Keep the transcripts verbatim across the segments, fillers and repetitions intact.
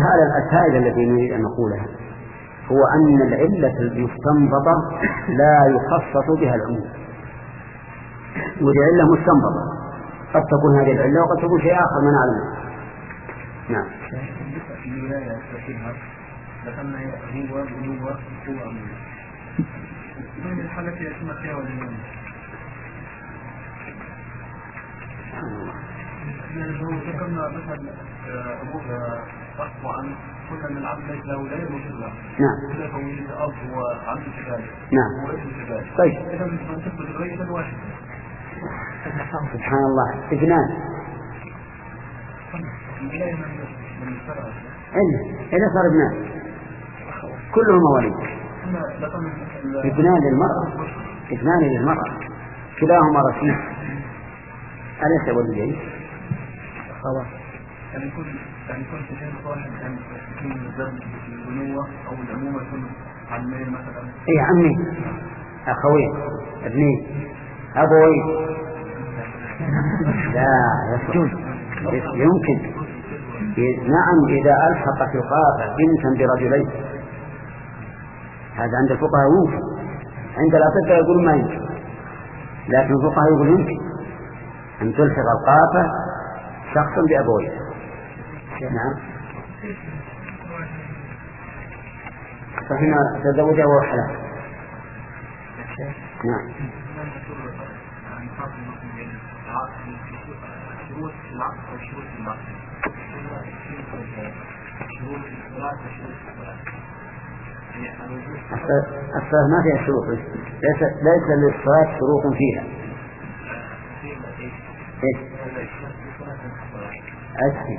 الفائدة التي نريد أن نقولها هو أن العلة المستنبطة لا يخصص بها العموم، والعلة مستنبطة، قد تكون هذه العلة وقد تكون شيء آخر ما نعلمه. نعم. لكن هو هو هو أمين من الحالة يسمى فيها والإمام لو ذكرنا مثلا أبوها أخوة عن كنا من العبد ليس له لا يملك الله. نعم. إذا هو يريد أب وعنده كذلك. نعم. وابن كذلك. طيب. إذا نثبت غير واحد. سبحان الله اثنان. إلا إذا صار ابنان كلهم مواليد. ابنان للمرأة ابنان للمرأة كلاهما رشيد أليس ولدين؟ خلاص. يعني يكون يعني يكون في شيء واحد يعني يكون الزوج البنوة أو العمومة يكون عمين مثلا. إيه عمي أخوين ابنين أبوين. لا يصح يمكن. نعم إذا ألحقت القافة بنتا برجلين هذا عند الفقهاء يمكن، عند الأطباء يقولون ما يمكن، لكن الفقهاء يقول يمكن أن تلحق القافة شخصا بأبويه. نعم. فهنا تزوجه وهو حلال. نعم. الصلاة ما فيها شروط، ليس ليس للصلاة شروط فيها. إيش؟ أسهل.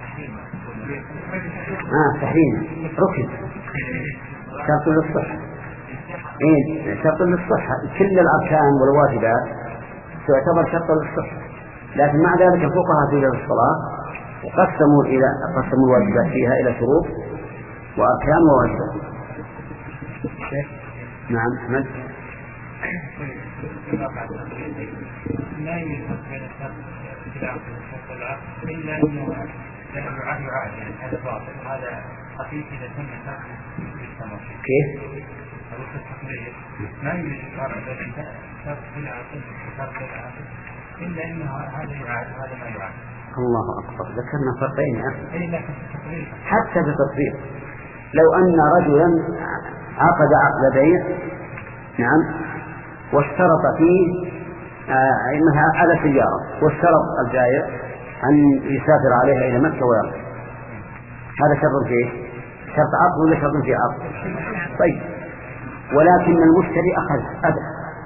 آه تحريم ركن شرط للصحة. إيه شرط للصحة، كل الأركان والواجبات تعتبر شرط للصحة، لكن مع ذلك الفقهاء في الصلاة قسموا إلى قسموا الواجبات فيها إلى شروط وأركان وواجبات. نعم أحمد. لا يوجد بين الشرط والشرط العقد إلا أنه لأنه عهد وعهد يعني هذا باطل هذا خفيف إذا تم شرط للسماء. كيف؟ أو التقرير ما يوجد شرط شرط في العقد شرط في العقد إلا أنه هذا يعاد هذا ما يعاد. الله أكبر ذكرنا فرقين يا أخي. لكن التقرير حتى في التطبيق لو أن رجلا عقد عقد بيع نعم واشترط فيه انها آه على سيارة واشترط البائع أن يسافر عليها إلى مكة ويرجع، هذا شرط فيه شرط عقد ولا شرط في عقد؟ طيب ولكن المشتري أخذ أدى،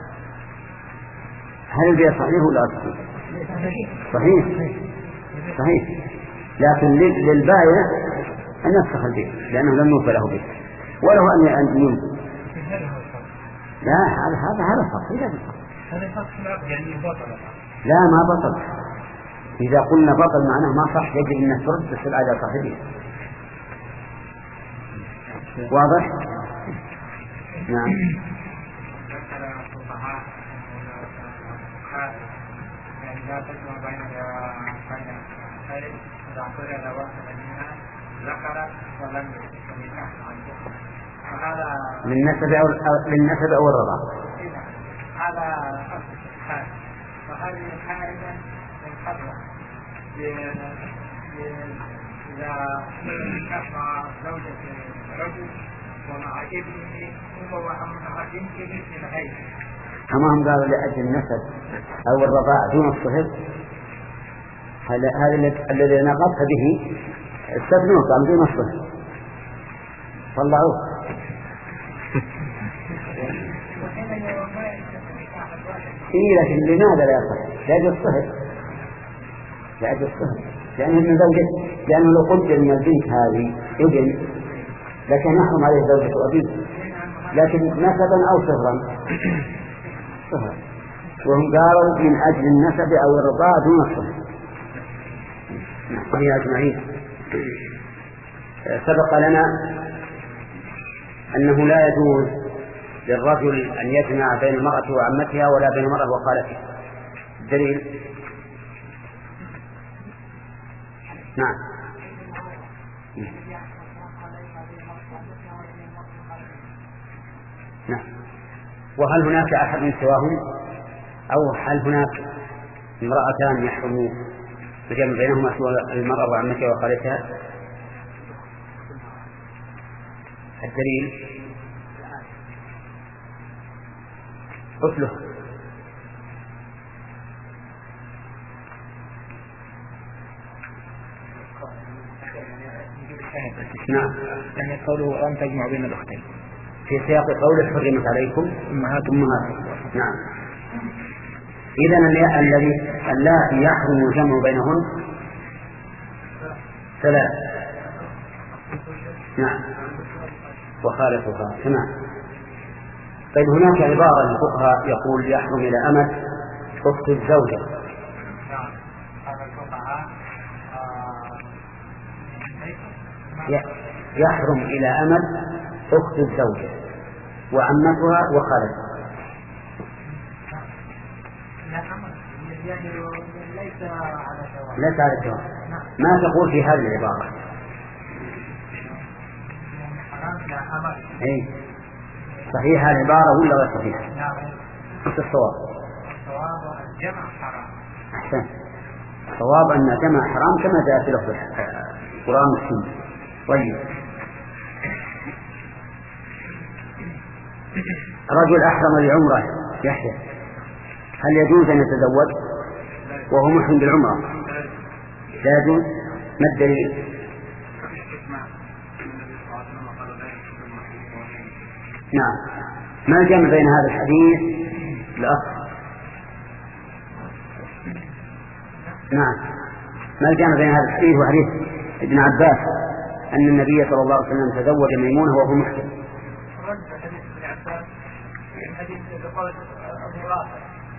هل البيع صحيح ولا صحيح؟ صحيح صحيح، لكن للبائع أن يفسخ البيع لأنه لم يوفى له به وله أن ينفذ. لا هذا هذا هذا صحيح. لا ما بطل، إذا قلنا بطل معناه ما صح يجب أن ترد السلعة على صاحبها. واضح؟ نعم. لا تجمع بين بين خير إذا اعترى على واحد منها ذكر ولم ينكح عنه فهذا للنسب أو للنسب أو الرضا. هذا أصل فهذه خارجة من قبله إذا نكح زوجة رجل ومع ابنه هو ومع بنته من غيره. أما هم قالوا لأجل النسب أو الرضاع دون الصهر، هذا الذي نقضت به استثنوه قام دون الصهر طلعوه. إيه لكن لماذا لا يصح؟ لأجل الصهر لأجل الصهر لأنه من زوجة، لأنه لو قلت أن البنت هذه ابن لكن نحرم عليه زوجة أبيه، لكن نسبا أو صهرا صهر، وهم قالوا من أجل النسب أو الرضاع دون الصهر. نحن أجمعين. سبق لنا أنه لا يجوز للرجل أن يجمع بين المرأة وعمتها ولا بين المرأة وخالتها. الدليل؟ نعم نعم. وهل هناك أحد سواهم أو هل هناك امرأتان يحرم الجمع بينهما سوى المرأة وعمتها وخالتها؟ الدليل أتله. نعم. يعني قوله أن تجمع بين الأختين في سياق قوله حرمت عليكم أمهاتكم. نعم. إذن الذي اللاتي يحرم الجمع بينهن ثلاث. نعم. وخالتها. تمام. طيب هناك عبارة للفقهاء يقول يحرم إلى أمد أخت الزوجة. يحرم إلى أمد أخت الزوجة وعمتها وخالتها. ليس على الجواب. ما تقول في هذه العبارة؟ أي صحيحة العبارة ولا غير صحيحة؟ وش الصواب؟ الصواب الجمع حرام. أحسن. الصواب أن الجمع حرام كما جاء في لفظ القرآن والسنة. طيب رجل أحرم العمرة يحيى، هل يجوز أن يتزوج وهو محرم بالعمرة؟ لا يجوز. ما الدليل؟ نعم. ما الجمع بين هذا الحديث الأخ؟ نعم. ما الجمع بين هذا الحديث وحديث ابن عباس أن النبي صلى الله عليه وسلم تزوج ميمونة وهو محرم؟ حديث بقول أبو رافع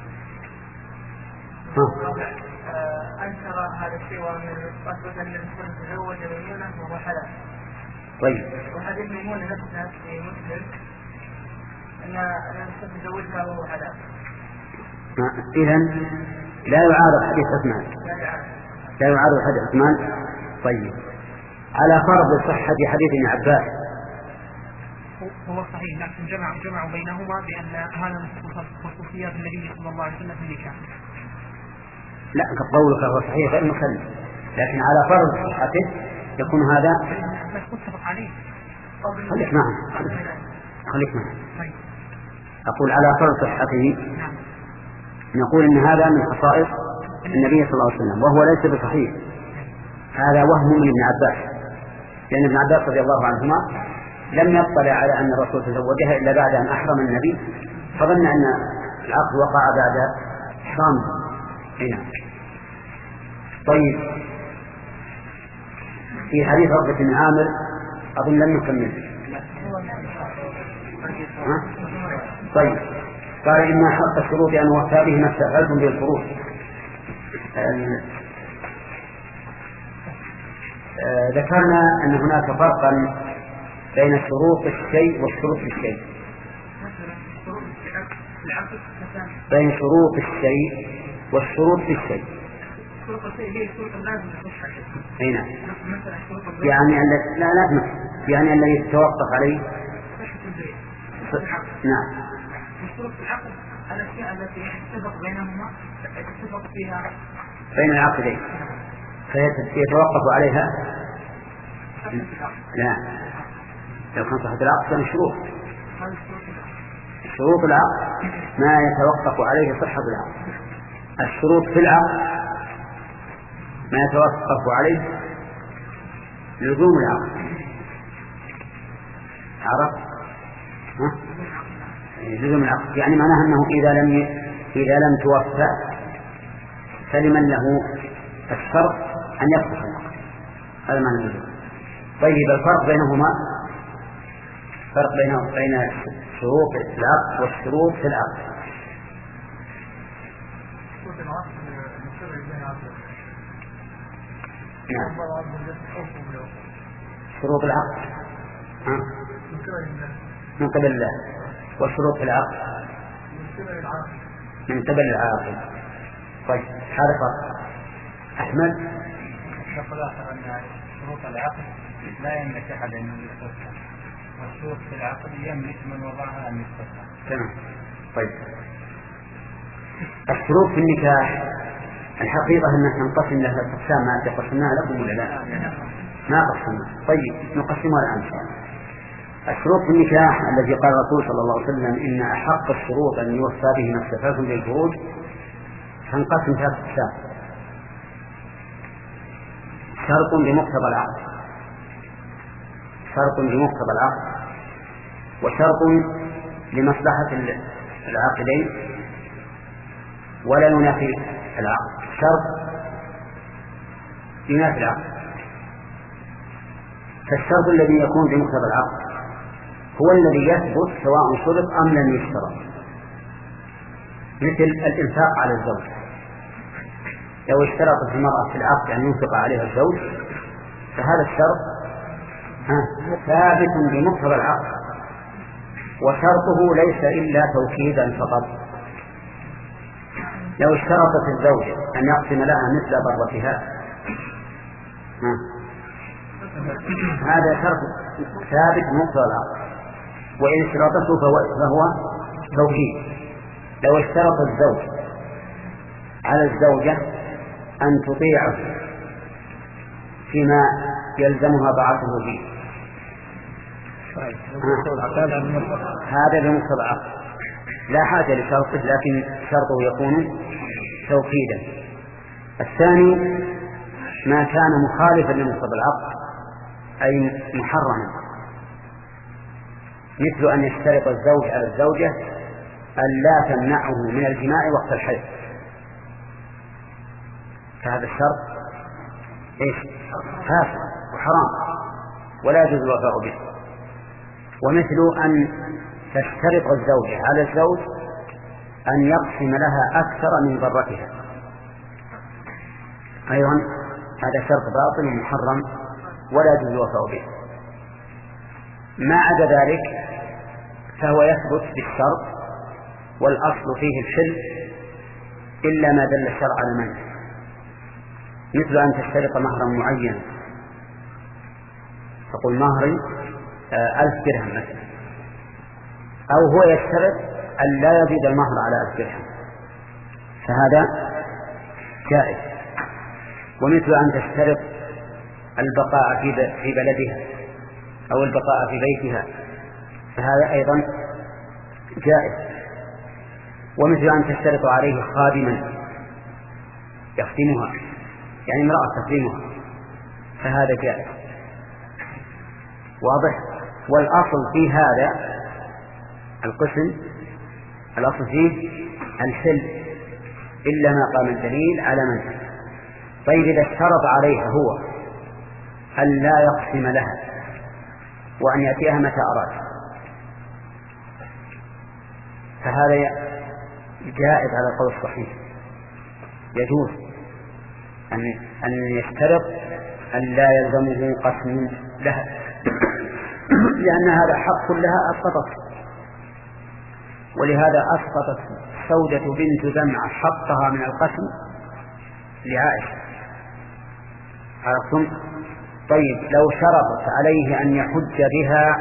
أنكر هذا الشيء ومن أثبت أن الإنسان تزوج ميمونة وهو حلال. طيب. وحديث ميمونة نفسها في مسلم أن الإنسان تزوجها وهو حلال. إذن لا يعارض حديث عثمان. لا يعارض حديث عثمان. طيب على فرض صحة حديث ابن عباس. هو صحيح لكن جمع جمع بينهما بأن هذا من خصوصيات النبي صلى الله عليه وسلم في النكاح. لا قولك هو صحيح غير مخلف، لكن على فرض صحته يكون هذا متفق عليه. خليك معه خليك معه أقول على فرض صحته نقول إن هذا من خصائص النبي صلى الله عليه وسلم وهو ليس بصحيح. هذا وهم من ابن عباس، لأن ابن عباس رضي الله عنهما لم يطلع على أن الرسول تزوجها إلا بعد أن أحرم النبي، فظن أن العقد وقع بعد إحرامه. هنا طيب في حديث عقبة بن عامر أظن لم نكمل. طيب قال إن حق الشروط أن وفى به ما استغلتم به الفروض. ذكرنا أن هناك فرقا بين شروط الشيء والشروط الشيء. بين شروط الشيء والشروط في الشيء. هنا يعني أن لا لا مثل يعني الذي يتوقف عليه. نعم. شروط العقد الأشياء التي يتفق بينهما يتفق فيها بين العقدين فيتوقف عليها. لا لو كان صحة العقد كان شروط شروط العقد ما يتوقف عليه صحة العقد. الشروط في العقد ما يتوقف عليه لزوم العقد. عرفت؟ ها؟ لزوم العقد يعني معناه أنه إذا لم ي... إذا لم توفى فلمن له الشرط أن يفسخ العقد. هذا معنى اللزوم. طيب الفرق بينهما فرق بين بين شروط العقد والشروط في العقد. نعم. شروط العقد ها؟ من قبل الله، والشروط في العقد من قبل العاقل. طيب هذا فرق. أحمد يقول آخر أن شروط العقد لا يملك أحد أن يفسخها، والشروط في العقد يملك من وضعها أن يفسخها. تمام. طيب الشروط في النكاح الحقيقة أنها تنقسم لها الأقسام ما قسمناها لكم ولا لا؟ ما قسمنا. طيب نقسمها الآن إن شاء الله. الشروط في النكاح الذي قال الرسول صلى الله عليه وسلم إن أحق الشروط أن يوفى به ما استفاده للفروج تنقسم ثلاث أقسام: شرط بمقتضى العقد، شرط بمقتضى العقد، وشرط لمصلحة العاقدين ولا ينافي العقد، شرط ينافي العقد. فالشرط الذي يكون بمقتضى العقد هو الذي يثبت سواء شرط أم لم يشترط، مثل الإنفاق على الزوج. لو اشترطت المرأة في العقد أن ينفق عليها الزوج فهذا الشرط ثابت بمقتضى العقد، وشرطه ليس إلا توكيدا فقط. لو اشترطت الزوج أن يقسم لها مثل ضرتها هذا شرط ثابت بمقتضى العقد، وإن اشترطته فهو توكيد. لو اشترط الزوج على الزوجة أن تطيعه فيما يلزمها طاعته به هذا بمقتضى العقد لا حاجة لشرطه، لكن شرطه يكون توكيدا. الثاني ما كان مخالفا لمقتضى العقد أي محرما، مثل أن يشترط الزوج على الزوجة أن لا تمنعه من الجماع وقت الحيض، فهذا الشرط إيش؟ فاسد وحرام ولا يجوز الوفاء به. ومثل أن تشترط الزوجة على الزوج أن يقسم لها أكثر من ضرتها، أيضا هذا شرط باطل ومحرم ولا يجوز الوفاء به. ما عدا ذلك فهو يثبت بالشرط والأصل فيه الحل إلا ما دل الشرع على منه، مثل أن تشترط مهرا معينا، تقول مهري ألف درهم مثلا، أو هو يشترط أن لا يزيد المهر على ألف درهم، فهذا جائز. ومثل أن تشترط البقاء في بلدها أو البقاء في بيتها، فهذا أيضا جائز. ومثل أن تشترط عليه خادما يخدمها، يعني امرأة تخدمها، فهذا جائز. واضح؟ والأصل في هذا القسم الأصل فيه الحل إلا ما قام الدليل على منه. طيب إذا اشترط عليها هو أن لا يقسم لها وأن يأتيها متى أراد فهذا جائز على القول الصحيح، يجوز أن أن يشترط أن لا يلزمه قسم لها لأن هذا حق لها أسقطت. ولهذا أسقطت سودة بنت زمعة حقها من القسم لعائشة، عرفتم؟ طيب لو شرطت عليه أن يحج بها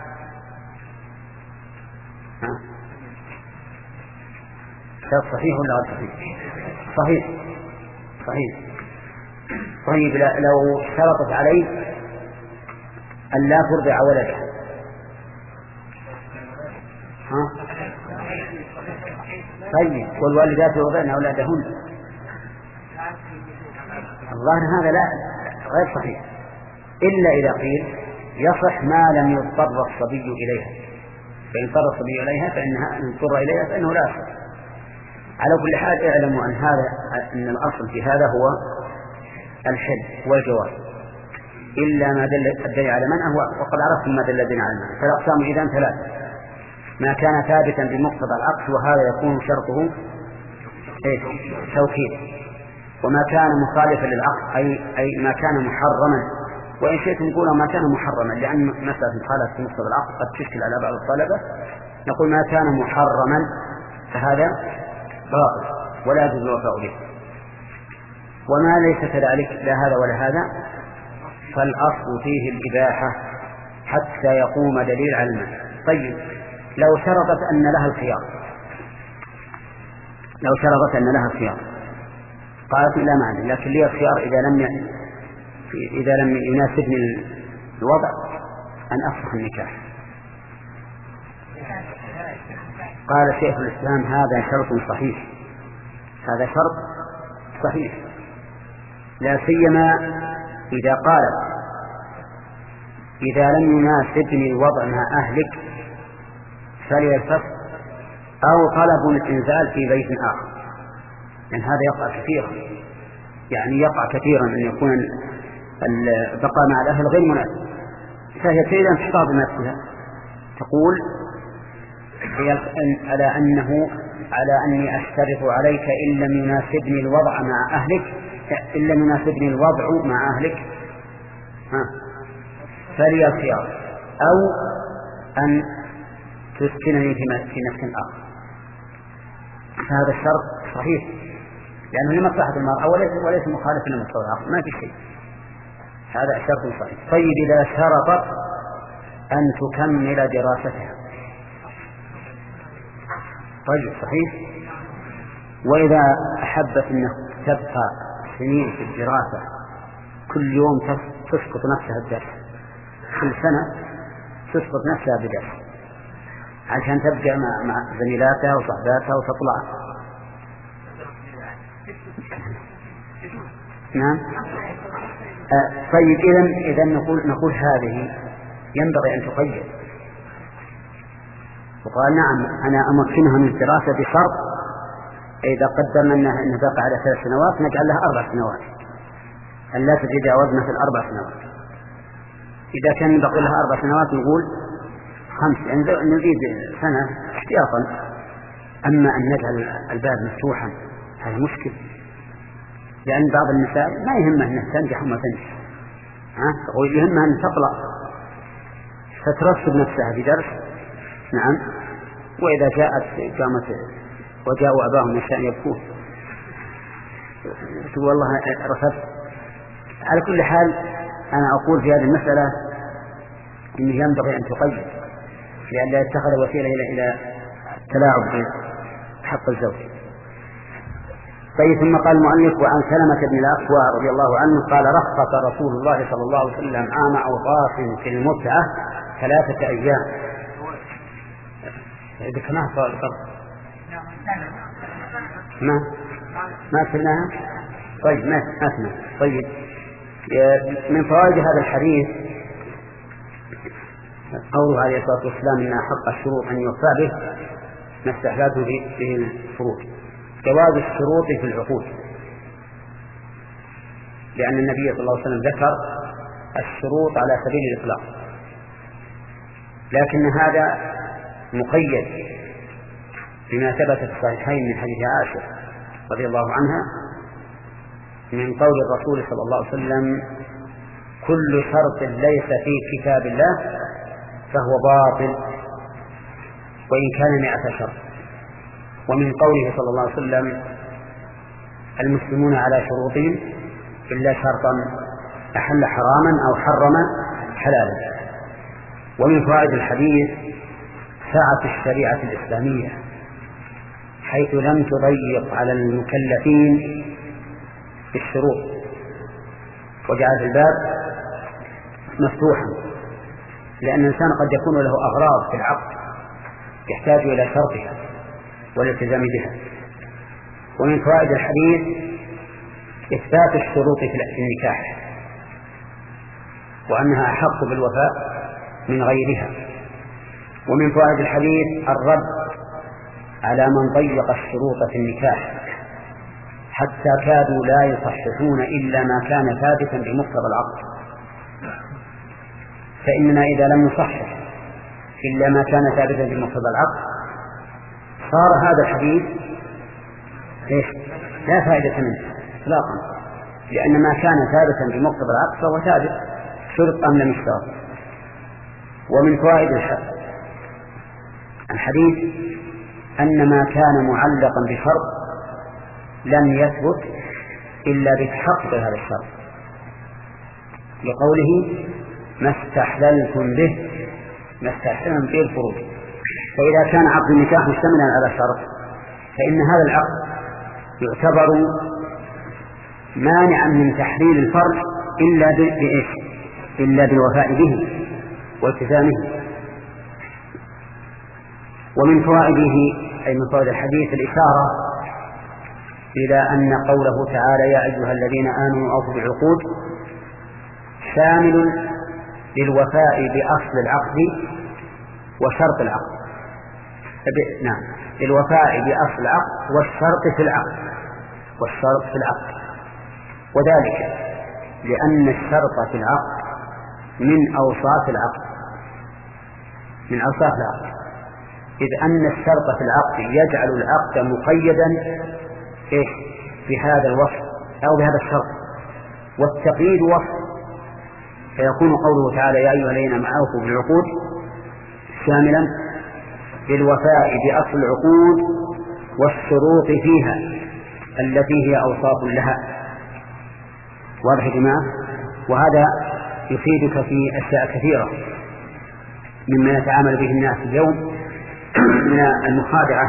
شرط صحيح ولا غير صحيح؟ صحيح صحيح. طيب لو شرطت عليه أن لا ترضع ولدها ها؟ طيب والوالدات يرضعن أولادهن، الظاهر هذا لا غير صحيح، إلا إذا قيل يصح ما لم يضطر الصبي إليها، فإن اضطر الصبي إليها فإنها إن اضطر إليها فإنه لا يصح. على كل حال اعلموا أن هذا أن الأصل في هذا هو الحل والجواز إلا ما دل الدليل على منعه، وقد عرفتم ما دل الدليل على منعه. فالأقسام إذن ثلاثة: ما كان ثابتا بمقتضى العقد وهذا يكون شرطه توكيد، وما كان مخالفا للعقد أي, أي ما كان محرما، وإن شئتم نقول ما كان محرما لأن مسألة مخالفة بمقتضى العقد قد تشكل على بعض الطلبة، نقول ما كان محرما فهذا باطل ولا يجوز الوفاء به. وما ليس كذلك لا هذا ولا هذا فالأصل فيه الإباحة حتى يقوم دليل على المنع. طيب لو شرطت أن لها الخيار، لو شرطت أن لها الخيار قالت لا معنى، لكن لي الخيار إذا لم ي... إذا لم يناسبني الوضع أن أفسخ النكاح. قال شيخ الإسلام هذا شرط صحيح، هذا شرط صحيح، لا سيما إذا قالت إذا لم يناسبني الوضع مع أهلك فليلفظ، أو طلب الإنزال في بيت آخر، لأن هذا يقع كثيرا، يعني يقع كثيرا أن يكون البقاء مع الأهل غير مناسب، فهي تريد أن تحتاط نفسها تقول على أنه على أني أشترط عليك إن لم يناسبني الوضع مع أهلك، إن لم يناسبني الوضع مع أهلك ها فلي الخيار، أو أن تسكنني في نفس آخر. فهذا الشرط صحيح لأنه لمصلحة المرأة وليس وليس مخالفا لمصلحة العقل، ما في شيء، هذا شرط صحيح. طيب إذا شرطت أن تكمل دراستها، طيب صحيح. وإذا أحبت أن تبقى سنين في الدراسة كل يوم تسقط نفسها الدرس، كل سنة تسقط نفسها بدرس عشان تبقى مع, مع زميلاتها وصحباتها وتطلع. نعم. آه طيب إذن إذن نقول نقول هذه ينبغي أن تقيد. وقال نعم أنا أمكنها من الدراسة بشرط إذا قدرنا أنها أن تقع على ثلاث سنوات نجعل لها أربع سنوات، أن لا تتجاوز مثل أربع سنوات. إذا كان بقي لها أربع سنوات نقول خمس، يعني نزيد سنة احتياطا. أما أن نجعل الباب مفتوحا هذا مشكل، لأن بعض النساء ما يهمها أنها تنجح وما تنجح، ها ويهمها أن تطلع فترصد نفسها بدرس. نعم. وإذا جاءت قامت وجاءوا أباهم يشاء يبكون تقول والله رفضت. على كل حال أنا أقول في هذه المسألة إنه ينبغي أن تقيد لأن لا يتخذ وسيلة إلى إلى التلاعب بحق الزوج. طيب ثم قال المؤلف وعن سلمة بن الأكوع رضي الله عنه قال رخص رسول الله صلى الله عليه وسلم عام أوقاف في المتعة ثلاثة أيام. إذا كما صار ما ما سمعنا. طيب ما ما سمعنا. طيب من فوائد هذا الحديث قوله عليه الصلاة والسلام إن حق الشروط أن يوفى به ما استحلاته به الفروض، جواز الشروط في العقود، لأن النبي صلى الله عليه وسلم ذكر الشروط على سبيل الإطلاق، لكن هذا مقيد بما ثبت في الصحيحين من حديث عائشة رضي الله عنها من قول الرسول صلى الله عليه وسلم كل شرط ليس في كتاب الله فهو باطل وإن كان مئة شرط. ومن قوله صلى الله عليه وسلم المسلمون على شروطهم إلا شرطا أحل حراما أو حرم حلالا. ومن فوائد الحديث سعة الشريعة الإسلامية حيث لم تضيق على المكلفين بالشروط وجعلت الباب مفتوحا، لأن الإنسان قد يكون له أغراض في العقد يحتاج إلى شرطها والالتزام بها. ومن فوائد الحديث إثبات الشروط في النكاح وأنها أحق بالوفاء من غيرها. ومن فوائد الحديث الرد على من ضيق الشروط في النكاح حتى كادوا لا يصححون إلا ما كان ثابتا بمقتضى العقد، فإننا إذا لم نصحح إلا ما كان ثابتا بمقتضى العقد صار هذا الحديث لا فائدة منه إطلاقا، لأن ما كان ثابتا بمقتضى العقد فهو ثابت شرط أم لم يشترط. ومن فوائد الحديث أن ما كان معلقا بشرط لم يثبت إلا بتحقق هذا الشرط، لقوله ما استحللتم به ما استحللتم به الفروج. فإذا كان عقد النكاح مشتملا على شرط فإن هذا العقد يعتبر مانعا من تحليل الفرج إلا بإيش؟ إلا بالوفاء به والتزامه. ومن فوائده أي من فوائد الحديث الإشارة إلى أن قوله تعالى يا أيها الذين آمنوا أوفوا بالعقود شامل للوفاء بأصل العقد وشرط العقد. نعم، للوفاء بأصل العقد والشرط في العقد والشرط في العقد وذلك لأن الشرط في العقد من أوصاف العقد من أوصاف العقد إذ أن الشرط في العقد يجعل العقد مقيدا إيه؟ بهذا الوصف أو بهذا الشرط، والتقييد وصف، فيكون قوله تعالى يا أيها الذين آمنوا أوفوا بالعقود شاملا للوفاء بأصل العقود والشروط فيها التي هي أوصاف لها. واضح يا جماعة؟ وهذا يفيدك في أشياء كثيرة مما يتعامل به الناس اليوم من المخادعة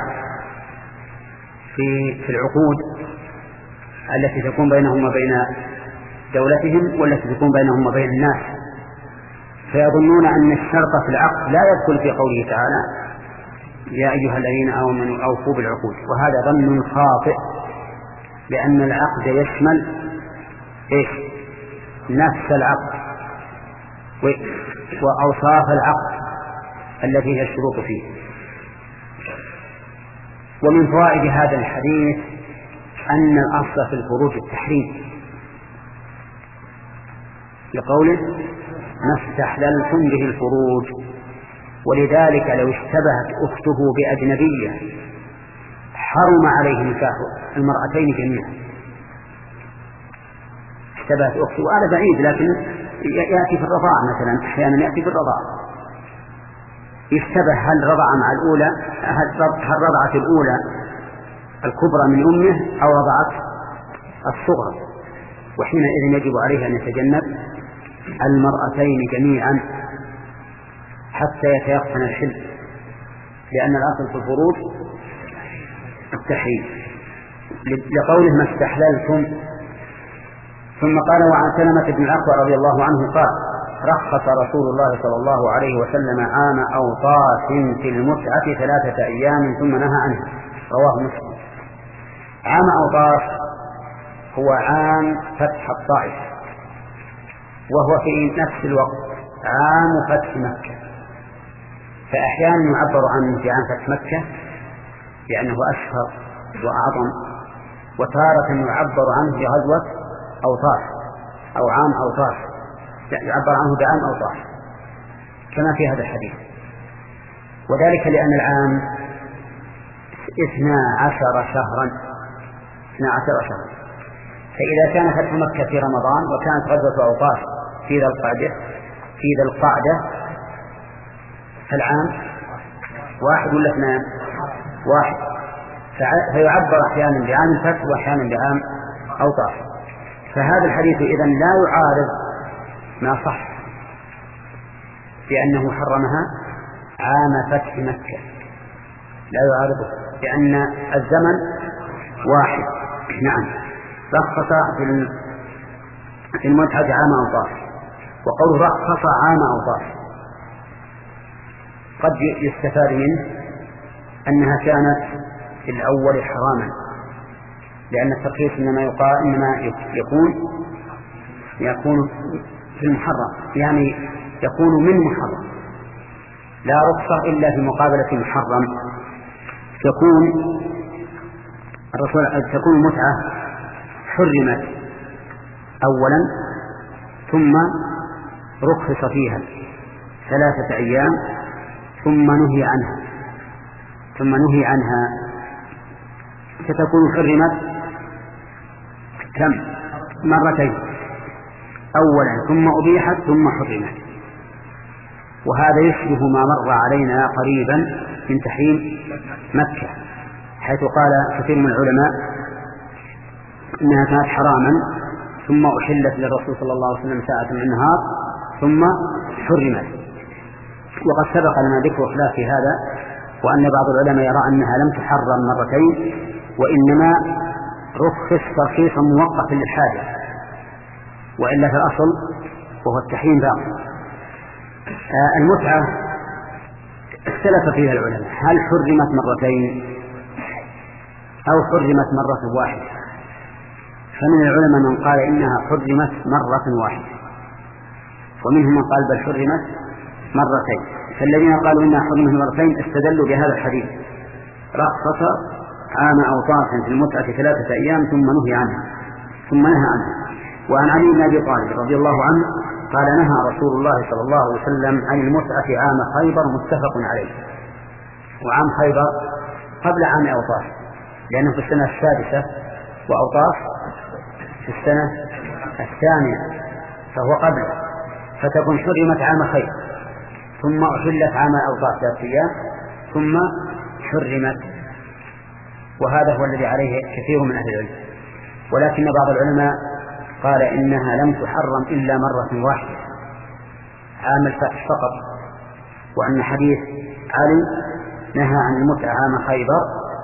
في في العقود التي تكون بينهم وبين دولتهم والتي تكون بينهم وبين الناس، فيظنون أن الشرط في العقد لا يدخل في قوله تعالى يا أيها الذين آمنوا أوفوا بالعقود، وهذا ظن خاطئ، لأن العقد يشمل إيش؟ نفس العقد وأوصاف العقد التي هي الشروط فيه. ومن فوائد هذا الحديث أن الأصل في الفروج التحريم لقوله ما استحللتم به الفروج، ولذلك لو اشتبهت أخته بأجنبية حرم عليه نكاح المرأتين جميعا. اشتبهت أخته وهذا بعيد لكن يأتي في الرضاعة مثلا، أحيانا يأتي في الرضاعة يشتبه هل رضع مع الأولى هل رضعت الأولى الكبرى من أمه أو رضعت الصغرى، وحينئذ يجب عليه أن يتجنب المرأتين جميعا حتى يتيقن الحل، لأن الأصل في الفروج التحريم لقوله ما استحللتم. ثم قال وعن سلمة بن الأكوع رضي الله عنه قال رخص رسول الله صلى الله عليه وسلم عام أوطاس في المتعة ثلاثة أيام ثم نهى عنها، رواه مسلم. عام أوطاس هو عام فتح الطائف، وهو في نفس الوقت عام فتح مكة، فأحيانا يعبر عنه في عام فتح مكة لأنه أشهر وأعظم، وتارة يعبر عنه في غزوة أوطاس أو عام أوطاس يعبر عنه بعام أوطاس كما في هذا الحديث، وذلك لأن العام اثنا عشر شهرا اثنا عشر شهرا، فإذا كان فتح مكة في رمضان وكانت غزوة أوطاس في ذي القعدة في ذي القعدة فالعام واحد ولا اثنان؟ واحد، فيعبر أحيانا بعام الفتح وأحيانا بعام أوطاس. فهذا الحديث إذن لا يعارض ما صح بأنه حرمها عام فتح مكة، لا يعارضه لأن الزمن واحد. نعم، رخص في المتعة عام أوطاس، وقول رخص عام أوطاس قد يستفاد منه أنها كانت في الأول حراما، لأن الترخيص إنما يقال إنما يكون يكون في المحرم، يعني يكون من محرم، لا رخصة إلا في مقابلة محرم. تكون الرسول تكون المتعة حرمت أولا ثم رخص فيها ثلاثة أيام ثم نهي عنها ثم نهي عنها فتكون حرمت كم مرتين، أولا ثم أبيحت ثم حرمت. وهذا يشبه ما مر علينا قريبا من تحريم مكة، حيث قال كثير من العلماء إنها كانت حراما ثم أحلت للرسول صلى الله عليه وسلم ساعة من النهار ثم حرمت. وقد سبق لنا ذكر خلاف في هذا، وأن بعض العلماء يرى أنها لم تحرم مرتين وإنما رخص ترخيصا موقتا للحاجة، وإلا في الأصل وهو التحريم باقي. آه المتعة اختلف فيها العلماء، هل حرمت مرتين أو حرمت مرة واحدة؟ فمن العلماء من قال إنها حرمت مرة واحدة، ومنهم من قال بل حرمت مرتين. فالذين قالوا إنها حرمت مرتين استدلوا بهذا الحديث: رخص عام أوطاس في المتعة ثلاثة أيام ثم نهي عنها ثم نهى عنها. وعن علي بن أبي طالب رضي الله عنه قال: نهى رسول الله صلى الله عليه وسلم عن المتعة عام خيبر، متفق عليه. وعام خيبر قبل عام أوطاس، لأنه في السنة السادسة، وأوطاس في السنة الثانية، فهو قبله، فتكون حرمت عام خيبر ثم أحلت عام أوطاس ثلاثة أيام ثم حرمت. وهذا هو الذي عليه كثير من أهل العلم. ولكن بعض العلماء قال إنها لم تحرم إلا مرة واحدة عام الفتح فقط، وأن حديث علي نهى عن المتعة عام خيبر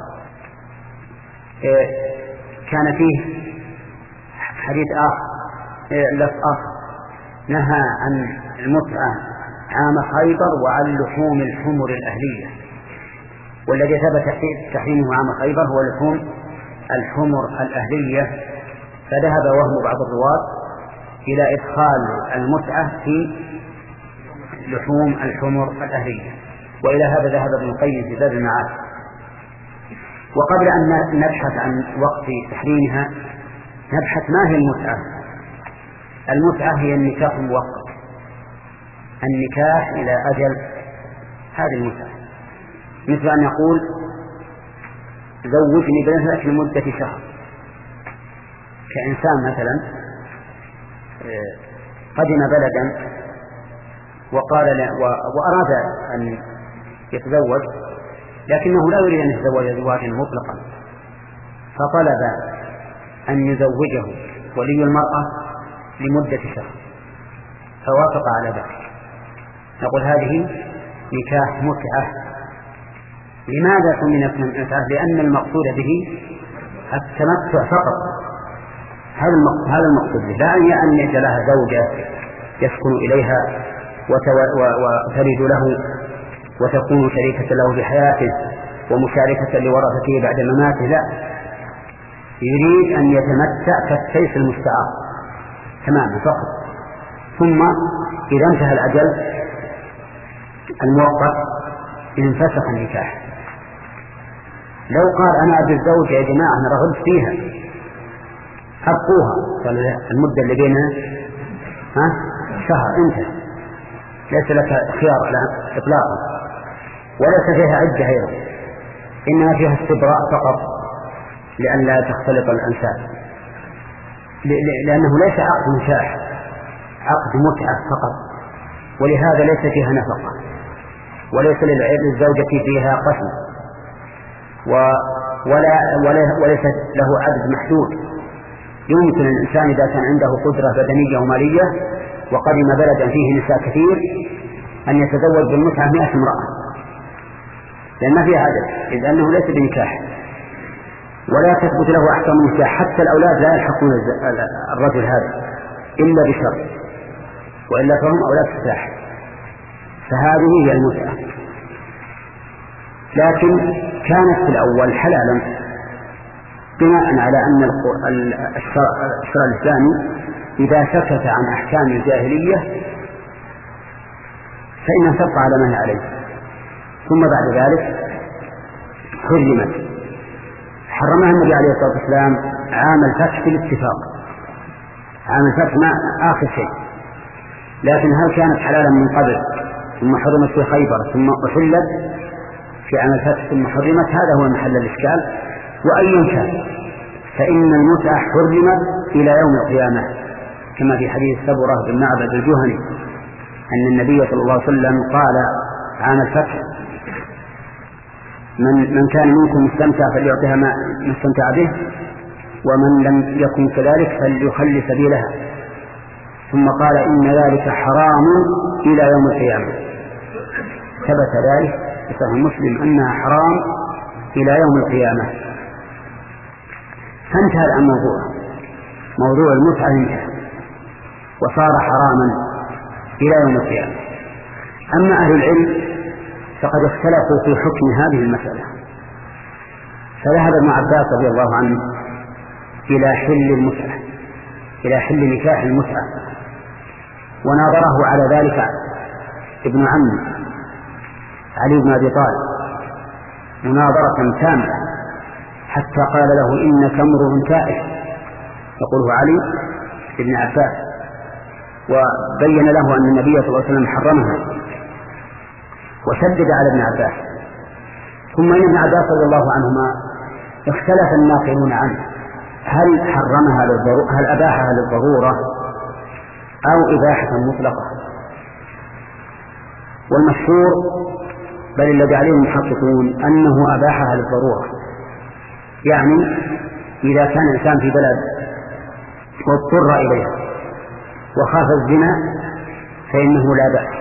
كان فيه حديث آخر لفظ آخر نهى عن المتعة عام خيبر وعن لحوم الحمر الأهلية، والذي ثبت تحريمه عام خيبر هو لحوم الحمر الأهلية. فذهب وهم بعض الرواة إلى إدخال المتعة في لحوم الحمر الأهلية، وإلى هذا ذهب ابن القيم في زاد المعاد. وقبل أن نبحث عن وقت تحريمها نبحث ما هي المتعة. المتعة هي النكاح المؤقت، النكاح إلى أجل، هذه المتعة. مثل أن يقول: زوجني بنتك لمدة شهر. كإنسان مثلا قدم بلدا وقال وأراد أن يتزوج، لكنه لا يريد أن يتزوج زواجا مطلقا، فطلب أن يزوجه ولي المرأة لمدة شهر، فوافق على ذلك. نقول هذه نكاح متعة. لماذا سميت متعة؟ لأن المقصود به التمتع فقط، هذا المقصود به، لا أن يجعل لها زوجة يسكن إليها وترد له وتكون شريكة له بحياته ومشاركة لورثته بعد مماته، لا، يريد أن يتمتع كالسيف المستعار تماما فقط. ثم إذا انتهى الأجل المؤقت انفسخ النكاح. لو قال: أنا أبي الزوجة يا جماعة أنا رغبت فيها، أبقوها، قال المدة اللي بينها ها شهر، انتهى، ليس لك خيار على إطلاقا، وليس فيها عدة أيضا، إنما فيها استبراء فقط لأن لا تختلط الأنساب، لأنه ليس عقد نكاح، عقد متعة فقط. ولهذا ليس فيها نفقة، وليس للزوجة فيها قسم، ولا وليس له عدد محدود. يمكن الإنسان إذا كان عنده قدرة بدنية ومالية وقدم بلدا فيه نساء كثير أن يتزوج بالمتعة مئة امرأة، لأن ما فيها عدد، إذ أنه ليس بنكاح، ولا تثبت له أحكام النكاح. حتى الأولاد لا يلحقون الرجل هذا إلا بشرط، وإلا فهم أولاد سلاح. فهذه هي المتعة. لكن كانت في الأول حلالا بناء على أن الشرع الإسلامي إذا سكت عن أحكام الجاهلية فإنها تبقى على ما هي عليه. ثم بعد ذلك حرمت، حرمها النبي عليه الصلاة والسلام عام الفتح بالاتفاق، عام الفتح ما آخر شيء. لكن هل كانت حلالا من قبل ثم حرمت في خيبر ثم أحلت في عام الفتح ثم حرمت؟ هذا هو محل الإشكال. وأي كان فإن المتعة حرمت إلى يوم القيامة، كما في حديث سبرة بن معبد الجهني أن النبي صلى الله عليه وسلم قال عام الفتح: من, من كان منكم مستمتع فليعطيها ما استمتع به، ومن لم يكن كذلك فليخل سبيلها. ثم قال إن ذلك حرام إلى يوم القيامة. ثبت ذلك في صحيح مسلم أنها حرام إلى يوم القيامة. فانتهى الآن موضوع موضوع المتعة انتهى وصار حراما إلى يوم القيامة. أما أهل العلم فقد اختلفوا في حكم هذه المسألة. فذهب ابن عباس رضي الله عنه إلى حل المتعة إلى حل نكاح المتعة، وناظره على ذلك ابن عمه علي بن أبي طالب مناظرة تامة، حتى قال له إنك امرؤ تائه، يقوله علي بن عباس، وبين له أن النبي صلى الله عليه وسلم حرمها وشدد على ابن عباس. ثم إن ابن عباس رضي الله عنهما اختلف الناقلون عنه هل حرمها للضرورة هل أباحها للضرورة أو إباحة مطلقة. والمشهور بل الذي عليه المحققون أنه أباحها للضرورة، يعني إذا كان الإنسان في بلد واضطر إليها وخاف الزنا فإنه لا بأس،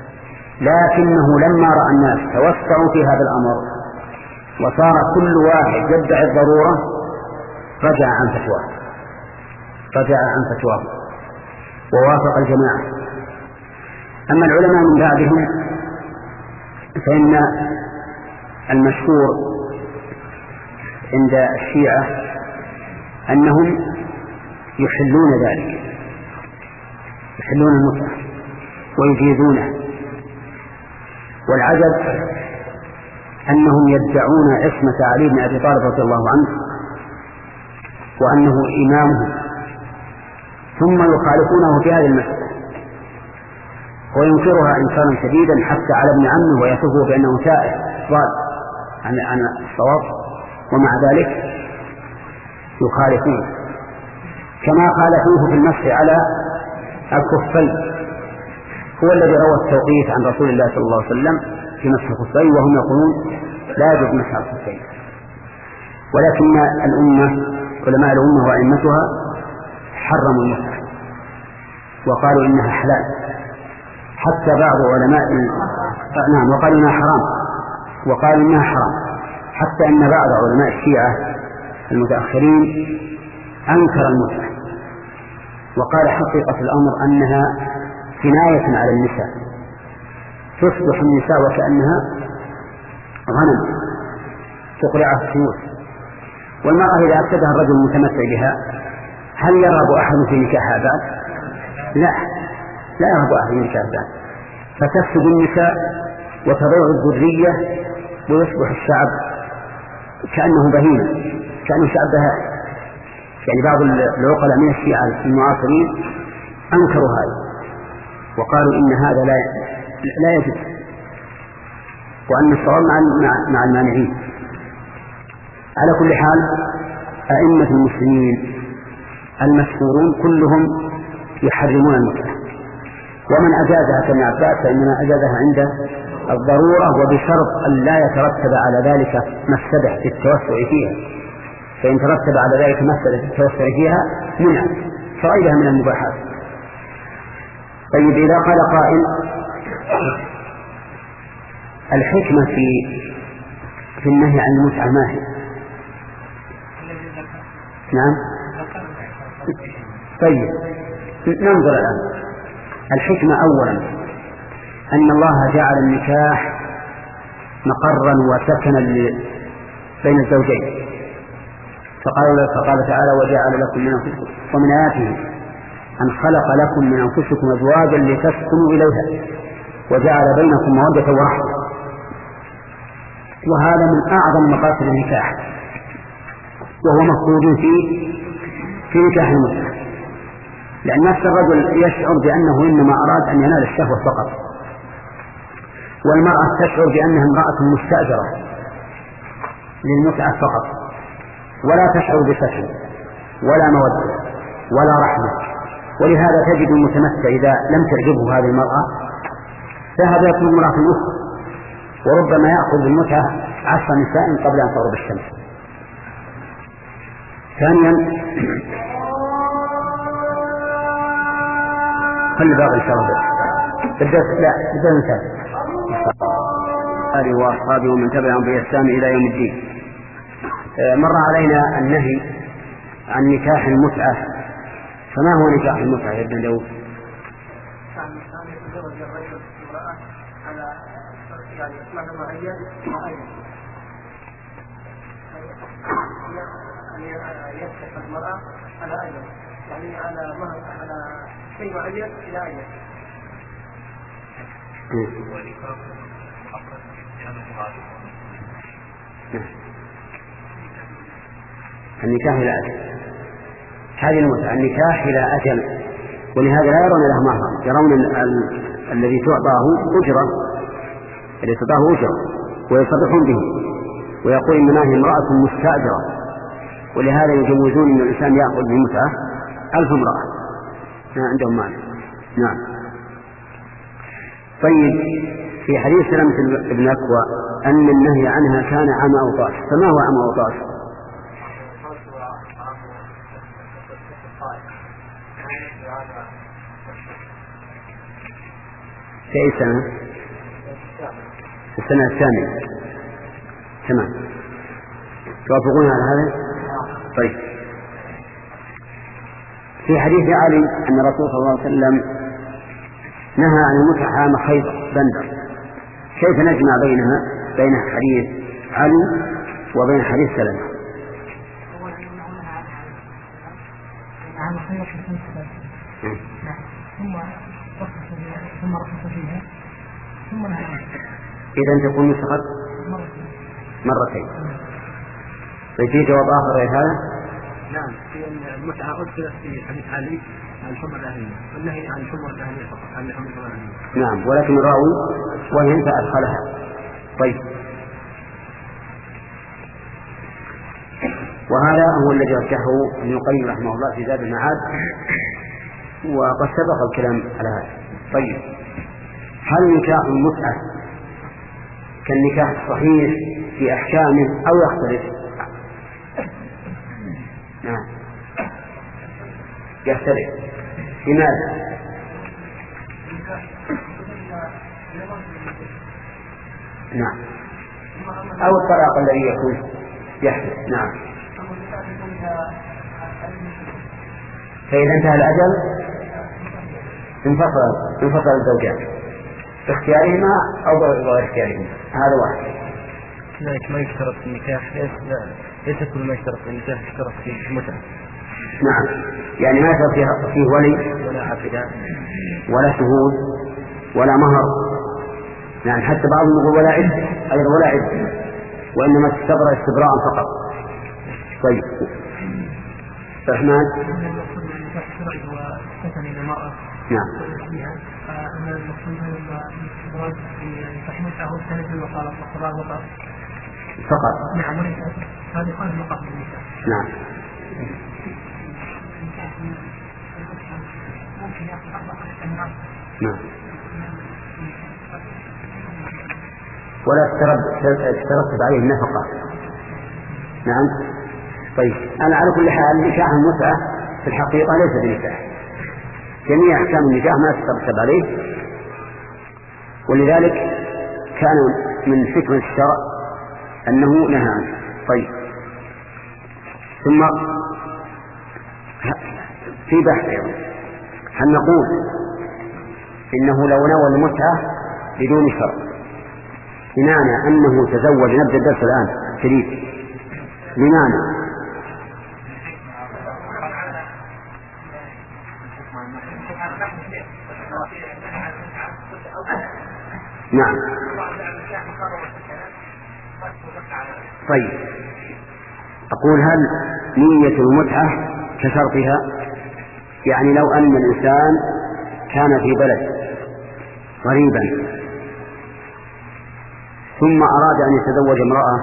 لكنه لما رأى الناس توسعوا في هذا الأمر وصار كل واحد يدعي الضرورة رجع عن فتواه رجع عن فتواه ووافق الجماعة. أما العلماء من بعدهم فإن المشهور عند الشيعة أنهم يحلون ذلك، يحلون المتعة ويجيزونه. والعجب أنهم يدعون عصمة علي بن أبي طالب رضي الله عنه وأنه إمامه، ثم يخالفونه في هذه المسألة وينكرها إنكارا شديدا حتى على ابن عمه ويصفه بأنه تائه ضال عن عن الصواب، ومع ذلك يخالفون. كما خالفوه في المسح على الكفين، هو الذي روى التوقيف عن رسول الله صلى الله عليه وسلم في مسح الكفين، وهم يقولون لا يجوز مسح الكفين. ولكن الأمة علماء الأمة وأئمتها حرموا المسح وقالوا إنها حلال، حتى بعض علماء نعم وقالوا إنها حرام وقالوا إنها حرام حتى أن بعض علماء الشيعة المتأخرين أنكر المتعة وقال حقيقة الأمر أنها كناية على النساء، تصبح النساء وكأنها غنم تقرعها السيوف، والمرأة إذا أفسدها الرجل المتمتع بها هل يرغب أحد في نكاحها بعد؟ لا لا يرغب أحد في نكاحها بعد، فتفسد النساء وتضيع الذرية ويصبح الشعب كأنه بهيمة، كأنه شعب بهائم. يعني بعض العقلاء من الشيعة المعاصرين أنكروا هذا وقالوا إن هذا لا لا يجوز، وأن الصواب مع مع المانعين. على كل حال أئمة المسلمين المشهورون كلهم يحرمون المتعة، ومن أجازها كابن عباس فإنما أجازها عند الضرورة وبشرط أن لا يترتب على ذلك مفسدة في التوسع فيها، فإن ترتب على ذلك مفسدة في التوسع فيها منع فغيرها من المباحات. طيب إذا قال قائل الحكمة في في النهي عن المتعة ما هي؟ نعم طيب ننظر الآن. الحكمة أولا أن الله جعل النكاح مقرا وسكنا بين الزوجين، فقال, فقال تعالى وجعل لكم من أنفسكم ومن آياته أن خلق لكم من أنفسكم أزواجا لتسكنوا إليها وجعل بينكم مودة ورحمة، وهذا من أعظم مقاصد النكاح وهو مفقود في في نكاح المتعة، لأن نفس الرجل يشعر بأنه إنما أراد أن ينال الشهوة فقط، والمرأة تشعر بأنها امرأة مستأجرة للمتعة فقط، ولا تشعر بسكن ولا مودة ولا رحمة. ولهذا تجد المتمتع إذا لم تعجبه هذه المرأة ذهب يطلب امرأة أخرى، وربما يأخذ بالمتعة عشر نساء قبل أن تغرب الشمس. ثانيا خلي باقي إن شاء الله بدأت لا بدأت مثال آله وأصحابه ومن تبعهم بإحسان إلى يوم الدين. مر علينا النهي عن نكاح المتعة، فما هو نكاح المتعة يا ابن داود؟ يفتح المرأة على أجل، يعني على مهر على شيء معين إلى أجل. النكاح إلى أجل هذه المتعة، النكاح إلى أجل، ولهذا لا يرون له مهرا، يرون الذي تعطاه أجرة، الذي تعطاه أجرة ويصرحون به ويقول إنما هي امرأة مستأجرة، ولهذا يجوزون أن الإنسان يأخذ بمتعة ألف امرأة عندهم مال. نعم. طيب في حديث سلمة بن أكوى أن النهي عنها كان عام أوطاس، فما هو عام أوطاس؟ في أي سنة؟ في السنة الثامنة. تمام. توافقون على هذا؟ طيب. في حديث علي أن الرسول صلى الله عليه وسلم نهى عن المتعة عام خيبر بندر، كيف نجمع بينها بين حديث علي وبين حديث سلمة؟ عام خيبر في سنة ثلاثة ثم ثم رخص فيها ثم نهى عنها. إذا تكون نسخت مرتين. في جواب آخر غير هذا؟ نعم، في المتعة أذكرت في حديث علي عن حمر الأهلية، والنهي عن حمر الأهلية فقط، عن حمر الأهلية. نعم، ولكن الراوي وهي أنت أدخلها. طيب. وهذا هو الذي رجحه ابن القيم رحمه الله في زاد المعاد، وقد سبق الكلام على هذا. طيب، هل نكاح المتعة كالنكاح الصحيح في أحكامه أو يختلف؟ نعم يختلف. لماذا؟ نعم، أو الطلاق الذي يكون يحدث. نعم. فإذا انتهى الأجل انفصل انفصل الزوجان باختيارهما أو بغير اختيارهما، هذا واحد. لذلك ما يشترط في النكاح، ليس كل ما يشترط في النكاح يشترط في المتعة. نعم، يعني ما يشترط فيه ولي ولا عقد ولا شهود ولا مهر. يعني حتى بعضهم يقول ولا عد أيضا ولا عد، وإنما تستبرأ استبراء فقط. طيب رحمن. نعم. أن المقصود هو الاستدراج في تحميل أو السند وقال الصلاة وقال فقط. نعم، وليس هذا قال المقصود بالنساء. نعم. نعم. ولا تترتب عليه النفقة. نعم. طيب، أنا على كل حال نكاح المتعة في الحقيقة ليس بنكاح، جميع أحكام النكاح ما تترتب عليه، ولذلك كان من حكمة الشرع أنه نهى عنه. طيب، ثم في بحث أيضا، هل نقول إنه لو نوى المتعة بدون شرط بمعنى أنه تزوج، نبدأ الدرس الآن شديد، بمعنى نعم. طيب، أقول هل نية المتعة كشرطها؟ يعني لو أن الإنسان كان في بلد غريبا ثم أراد أن يتزوج امرأة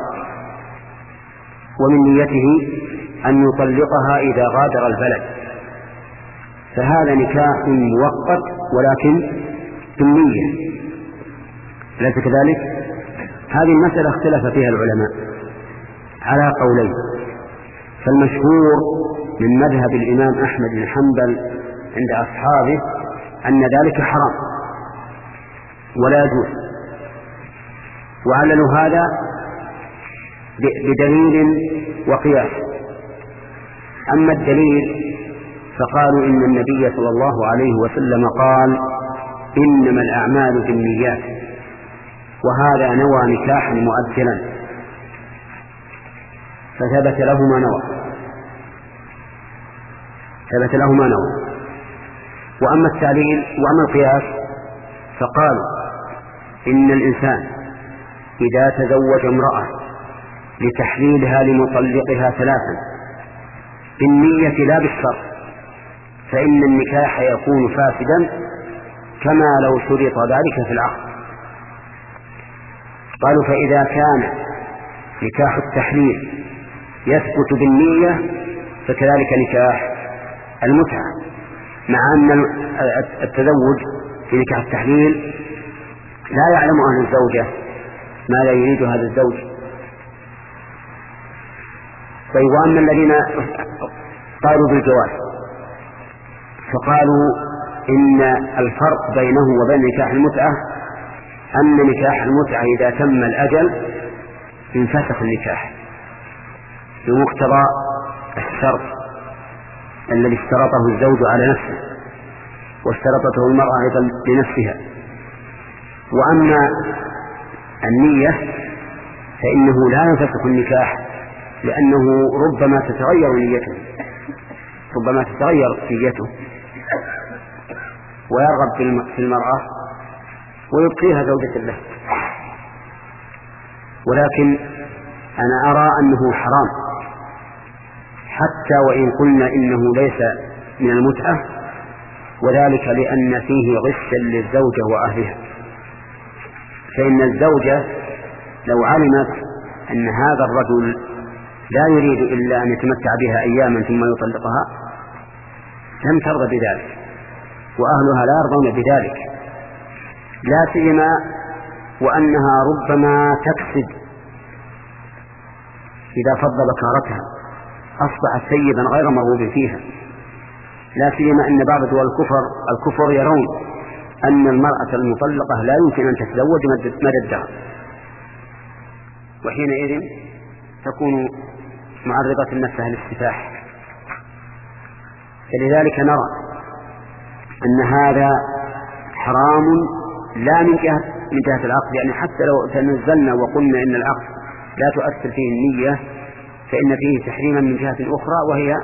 ومن نيته أن يطلقها إذا غادر البلد، فهذا نكاح مؤقت ولكن بالنية، أليس كذلك؟ هذه المسألة اختلف فيها العلماء على قولين، فالمشهور من مذهب الإمام أحمد بن حنبل عند أصحابه أن ذلك حرام ولا يجوز، وعللوا هذا بدليل وقياس. أما الدليل فقالوا إن النبي صلى الله عليه وسلم قال إنما الأعمال بالنيات، وهذا نوى نكاحا مؤجلا فثبت له ما نوى ثبت له ما نوى. وأما التعليل وأما القياس فقالوا إن الإنسان إذا تزوج امرأة لتحليلها لمطلقها ثلاثا بالنية لا بالشرط فإن النكاح يكون فاسدا كما لو شرط ذلك في العقد. قالوا فإذا كان نكاح التحليل يثبت بالنية فكذلك نكاح المتعة، مع أن التزوج في نكاح التحليل لا يعلم أهل الزوجة ما لا يريد هذا الزوج. طيب وأما الذين قالوا بالجواز فقالوا إن الفرق بينه وبين نكاح المتعة أن نكاح المتعة إذا تم الأجل انفسخ النكاح بمقتضى الشرط الذي اشترطه الزوج على نفسه واشترطته المرأة أيضا لنفسها. وأما النية فإنه لا ينفسخ النكاح لأنه ربما تتغير نيته ربما تتغير نيته ويرغب في المرأة ويبقيها زوجة له. ولكن أنا أرى أنه حرام حتى وإن قلنا إنه ليس من المتعة، وذلك لأن فيه غشا للزوجة وأهلها. فإن الزوجة لو علمت أن هذا الرجل لا يريد إلا أن يتمتع بها أياما ثم يطلقها لم ترضى بذلك، وأهلها لا يرضون بذلك، لا سيما وأنها ربما تكسد إذا فض بكارتها أصبحت سيدا غير مرغوب فيها، لا سيما أن بعض دول الكفر الكفر يرون أن المرأة المطلقة لا يمكن أن تتزوج مدى الدهر، وحينئذ تكون معرضة نفسها للسفاح. فلذلك نرى أن هذا حرام لا من جهة من جهة العقد، يعني حتى لو تنزلنا وقلنا إن العقد لا تؤثر فيه النية فإن فيه تحريما من جهة أخرى وهي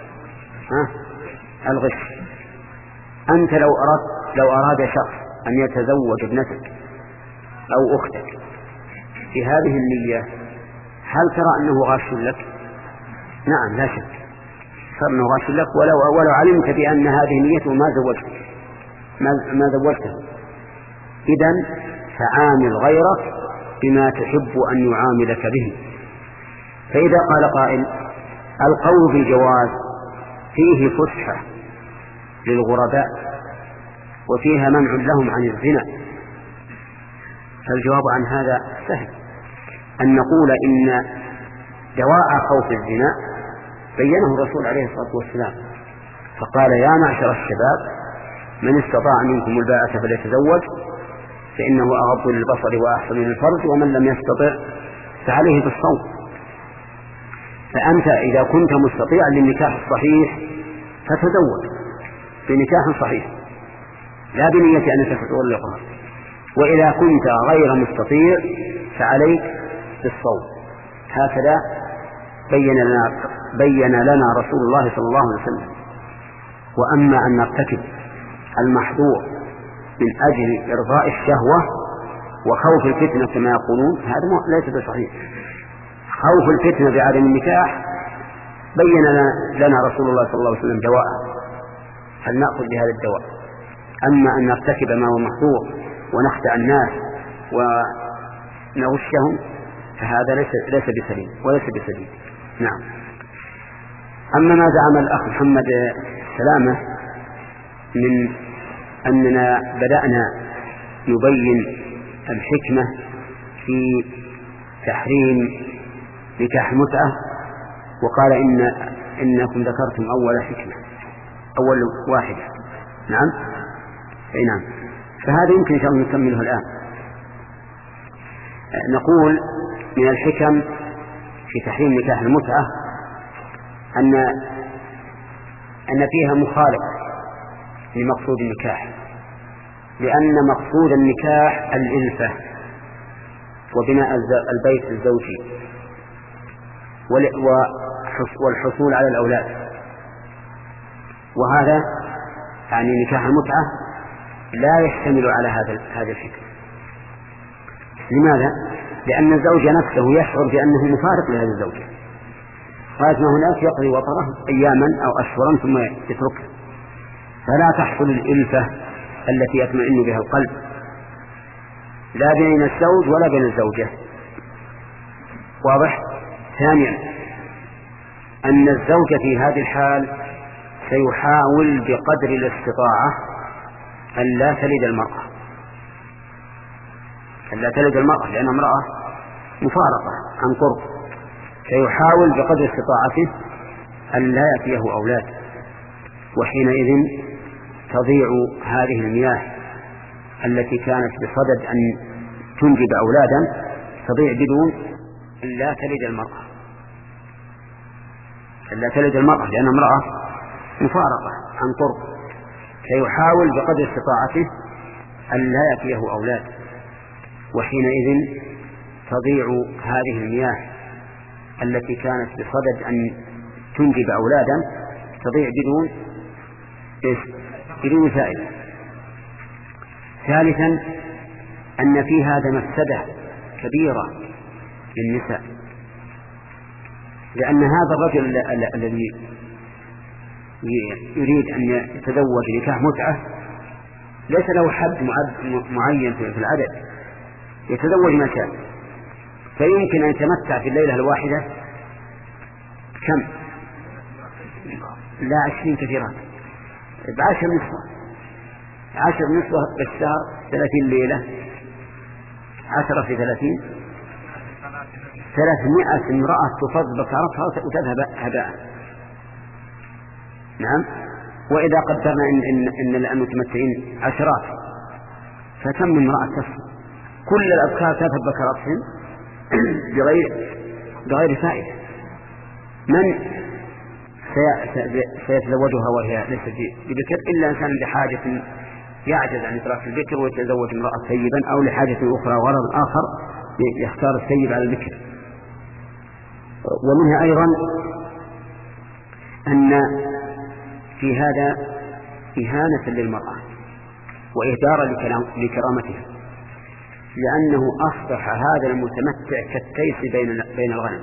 الغش. أنت لو أردت لو أراد شخص أن يتزوج ابنتك أو أختك في هذه النية هل ترى أنه غاش لك؟ نعم لا شك ترى أنه غاش لك، ولو, ولو علمت بأن هذه نيته ما زوجته ما, ما زوجته. إذن فعامل غيرك بما تحب أن يعاملك به. فإذا قال قائل القول بالجواز فيه فسحة للغرباء وفيها منع لهم عن الزنا، فالجواب عن هذا سهل، أن نقول إن دواء خوف الزنا بينه الرسول عليه الصلاة والسلام، فقال يا معشر الشباب من استطاع منكم الباءة فليتزوج فإنه أغض للبصر وأحسن للفرج ومن لم يستطع فعليه بالصوم. فأنت إذا كنت مستطيعا للنكاح الصحيح فتزوج بنكاح صحيح لا بنية أنك تطلقها، وإذا كنت غير مستطيع فعليك بالصوم. هكذا بين لنا, بين لنا رسول الله صلى الله عليه وسلم. وأما أن نرتكب المحظور من أجل إرضاء الشهوة وخوف الفتنة كما يقولون هذا ليس بصحيح. خوف الفتنة بعدم النكاح بين لنا رسول الله صلى الله عليه وسلم دواء، هل نأخذ بهذا الدواء. أما أن نرتكب ما هو محظور ونخدع الناس ونغشهم فهذا ليس ليس بسليم وليس بسليم. نعم. أما ما زعم الأخ محمد سلامة من أننا بدأنا نبين الحكمة في تحريم نكاح المتعة وقال إن إنكم ذكرتم أول حكمة أول واحدة. نعم أي نعم. فهذا يمكن إن شاء الله نكمله الآن. نقول من الحكم في تحريم نكاح المتعة أن أن فيها مخالف لمقصود النكاح، لأن مقصود النكاح الإلفة وبناء البيت الزوجي والحصول على الأولاد، وهذا يعني نكاح المتعة لا يحتمل على هذا هذا الفكر. لماذا؟ لأن الزوج نفسه يشعر بأنه مفارق لهذه الزوجة، قالت ما هناك يقضي وطره أياما أو أشهرا ثم يتركه، فلا تحصل الإلفة التي يطمئن بها القلب لا بين الزوج ولا بين الزوجة. واضح؟ ثانيا أن الزوج في هذه الحال سيحاول بقدر الاستطاعة أن لا تلد المرأة أن لا تلد المرأة لأن امرأة مفارقة عن قرب، سيحاول بقدر استطاعته أن لا يأتيه أولاد، وحينئذ تضيع هذه المياه التي كانت بصدد أن تنجب أولادا، تضيع بدون أن لا تلد المرأة أن لا تلد المرأة لأن امرأة مفارقة عن قرب، سيحاول بقدر استطاعته أن لا يأتيه أولاد، وحينئذ تضيع هذه المياه التي كانت بصدد أن تنجب أولادا، تضيع بدون بدون فائدة. ثالثا أن في هذا مفسدة كبيرة للنساء، لأن هذا الرجل الذي يريد أن يتزوج نكاح متعة ليس له حد معين في العدد، يتزوج ما شاء، فيمكن أن يتمتع في الليلة الواحدة كم؟ لا عشرين كثيرات، بعشر نسوة عشر نسوة بالشهر ثلاثين ليلة، عشرة في ثلاثين ثلاثمائة امرأة تفض بكرتها وتذهب هباء. نعم. وإذا قدرنا إن, إن, إن الآن متمتعين عشرات، فكم من امرأة تفض؟ كل الأبكار تذهب بكرتهم بغير بغير فائدة. من سيتزوجها وهي ليست بذكر إلا إنسان بحاجة يعجز عن إدراك الذكر ويتزوج امرأة سيبا، أو لحاجة أخرى غرض آخر يختار السيب على الذكر. ومنها أيضا أن في هذا إهانة للمرأة وإهدارا لكرامتها، لأنه أصبح هذا المتمتع كالتيس بين بين الغنم،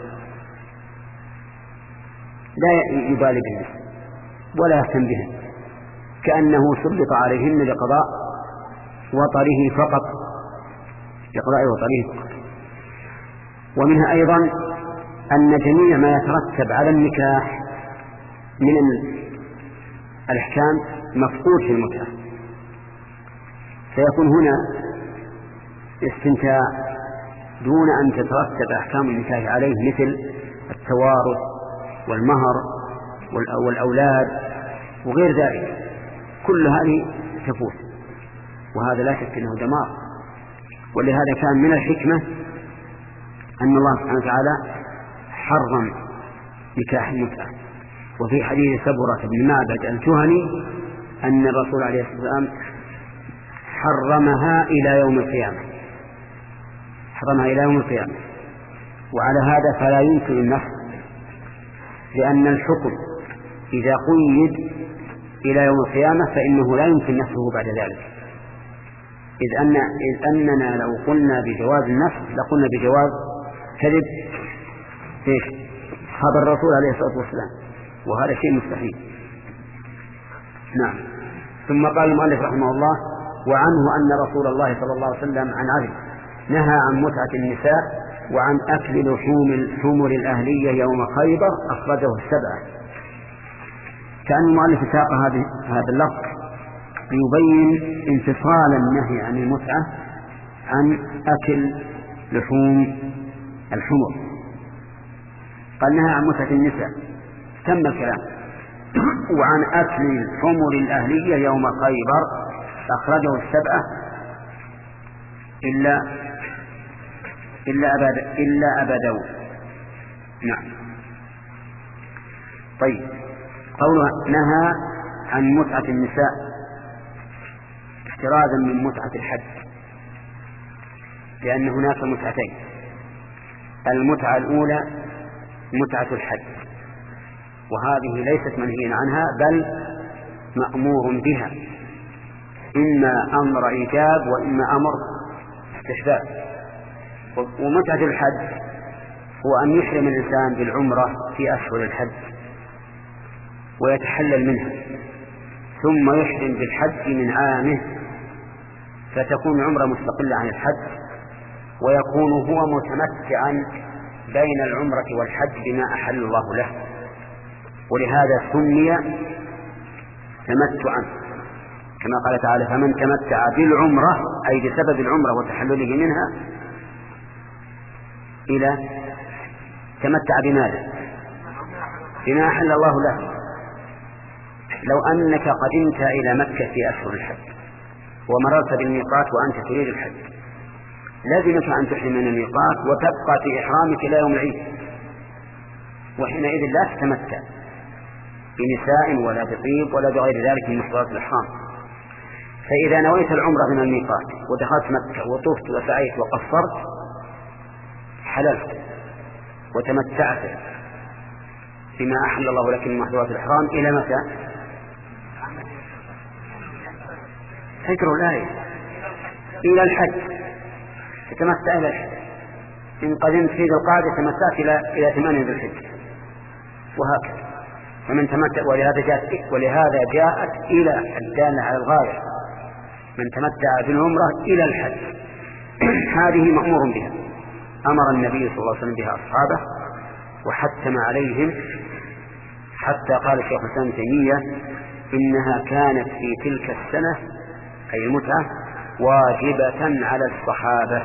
لا يبالي بهن ولا يهتم بهن، كأنه سلط عليهن لقضاء وطره فقط لقضاء وطره فقط. ومنها أيضا أن جميع ما يترتب على النكاح من الأحكام مفقود في المتعة، فيكون هنا استمتاع دون أن تترتب أحكام النكاح عليه، مثل التوارث والمهر والأولاد وغير ذلك، كل هذه تفوت، وهذا لا شك أنه دمار. ولهذا كان من الحكمة أن الله سبحانه وتعالى حرم نكاح المتعة. وفي حديث سبرة بن معبد الجهني أن الرسول عليه الصلاة والسلام حرمها إلى يوم القيامة حرمها إلى يوم القيامة وعلى هذا فلا يمكن النفس، لأن الحكم إذا قيد إلى يوم القيامة فإنه لا يمكن نفسه بعد ذلك، إذ, أن إذ أننا لو قلنا بجواز النفس لقلنا بجواز كذب إيش خبر الرسول عليه الصلاة والسلام، وهذا شيء مستحيل. نعم. ثم قال المؤلف رحمه الله: وعنه أن رسول الله صلى الله عليه وسلم عن علي نهى عن متعة النساء وعن أكل لحوم الحمر الأهلية يوم خيبر، أخرجه السبعة. كأن المؤلف ساق هذا اللفظ ليبين انفصال النهي عن المتعة عن أكل لحوم الحمر. قال نهى عن متعة النساء، تم الكلام. وعن أكل الحمر الأهلية يوم خيبر أخرجه السبعة إلا إلا أبا إلا أبا داود. نعم. طيب، قوله نهى عن متعة النساء احترازا من متعة الحج، لأن هناك متعتين: المتعة الأولى متعة الحج، وهذه ليست منهيا عنها بل مأمور بها، إما أمر إيجاب وإما أمر استحباب. ومتعة الحج هو أن يحرم الإنسان بالعمرة في أشهر الحج ويتحلل منها، ثم يحرم بالحج من عامه، فتكون عمرة مستقلة عن الحج، ويكون هو متمتعا بين العمرة والحج بما أحل الله له، ولهذا سمي تمتعا، كما قال تعالى: فمن تمتع بالعمرة، أي بسبب العمرة وتحلله منها، إلى تمتع بماذا؟ بما أحل الله له. لو أنك قدمت إلى مكة في أشهر الحج ومررت بالميقات وأنت تريد الحج، لازمك أن تحرم من الميقات وتبقى في إحرامك إلى يوم العيد، وحينئذ لا تتمتع بنساء ولا بطيب ولا بغير ذلك من محظورات الإحرام. فإذا نويت العمرة من الميقات ودخلت مكة وطفت وسعيت وقصرت، حللت وتمتعت بما أحل الله لك من محظورات الإحرام إلى متى؟ فكروا الآية: إلى الحج، تتمتع إلى الحج. إن قدمت في ذي القعدة تمتعت إلى إلى ثمانية ذي الحج، وهكذا. فمن تمتع، ولهذا جاءت ولهذا جاءت إلى الدالة على الغاية: من تمتع بالعمرة إلى الحج. هذه مأمور بها، أمر النبي صلى الله عليه وسلم بها أصحابه وحتم عليهم، حتى قال الشيخ الإسلام ابن تيمية: إنها كانت في تلك السنة، أي المتعة، واجبة على الصحابة.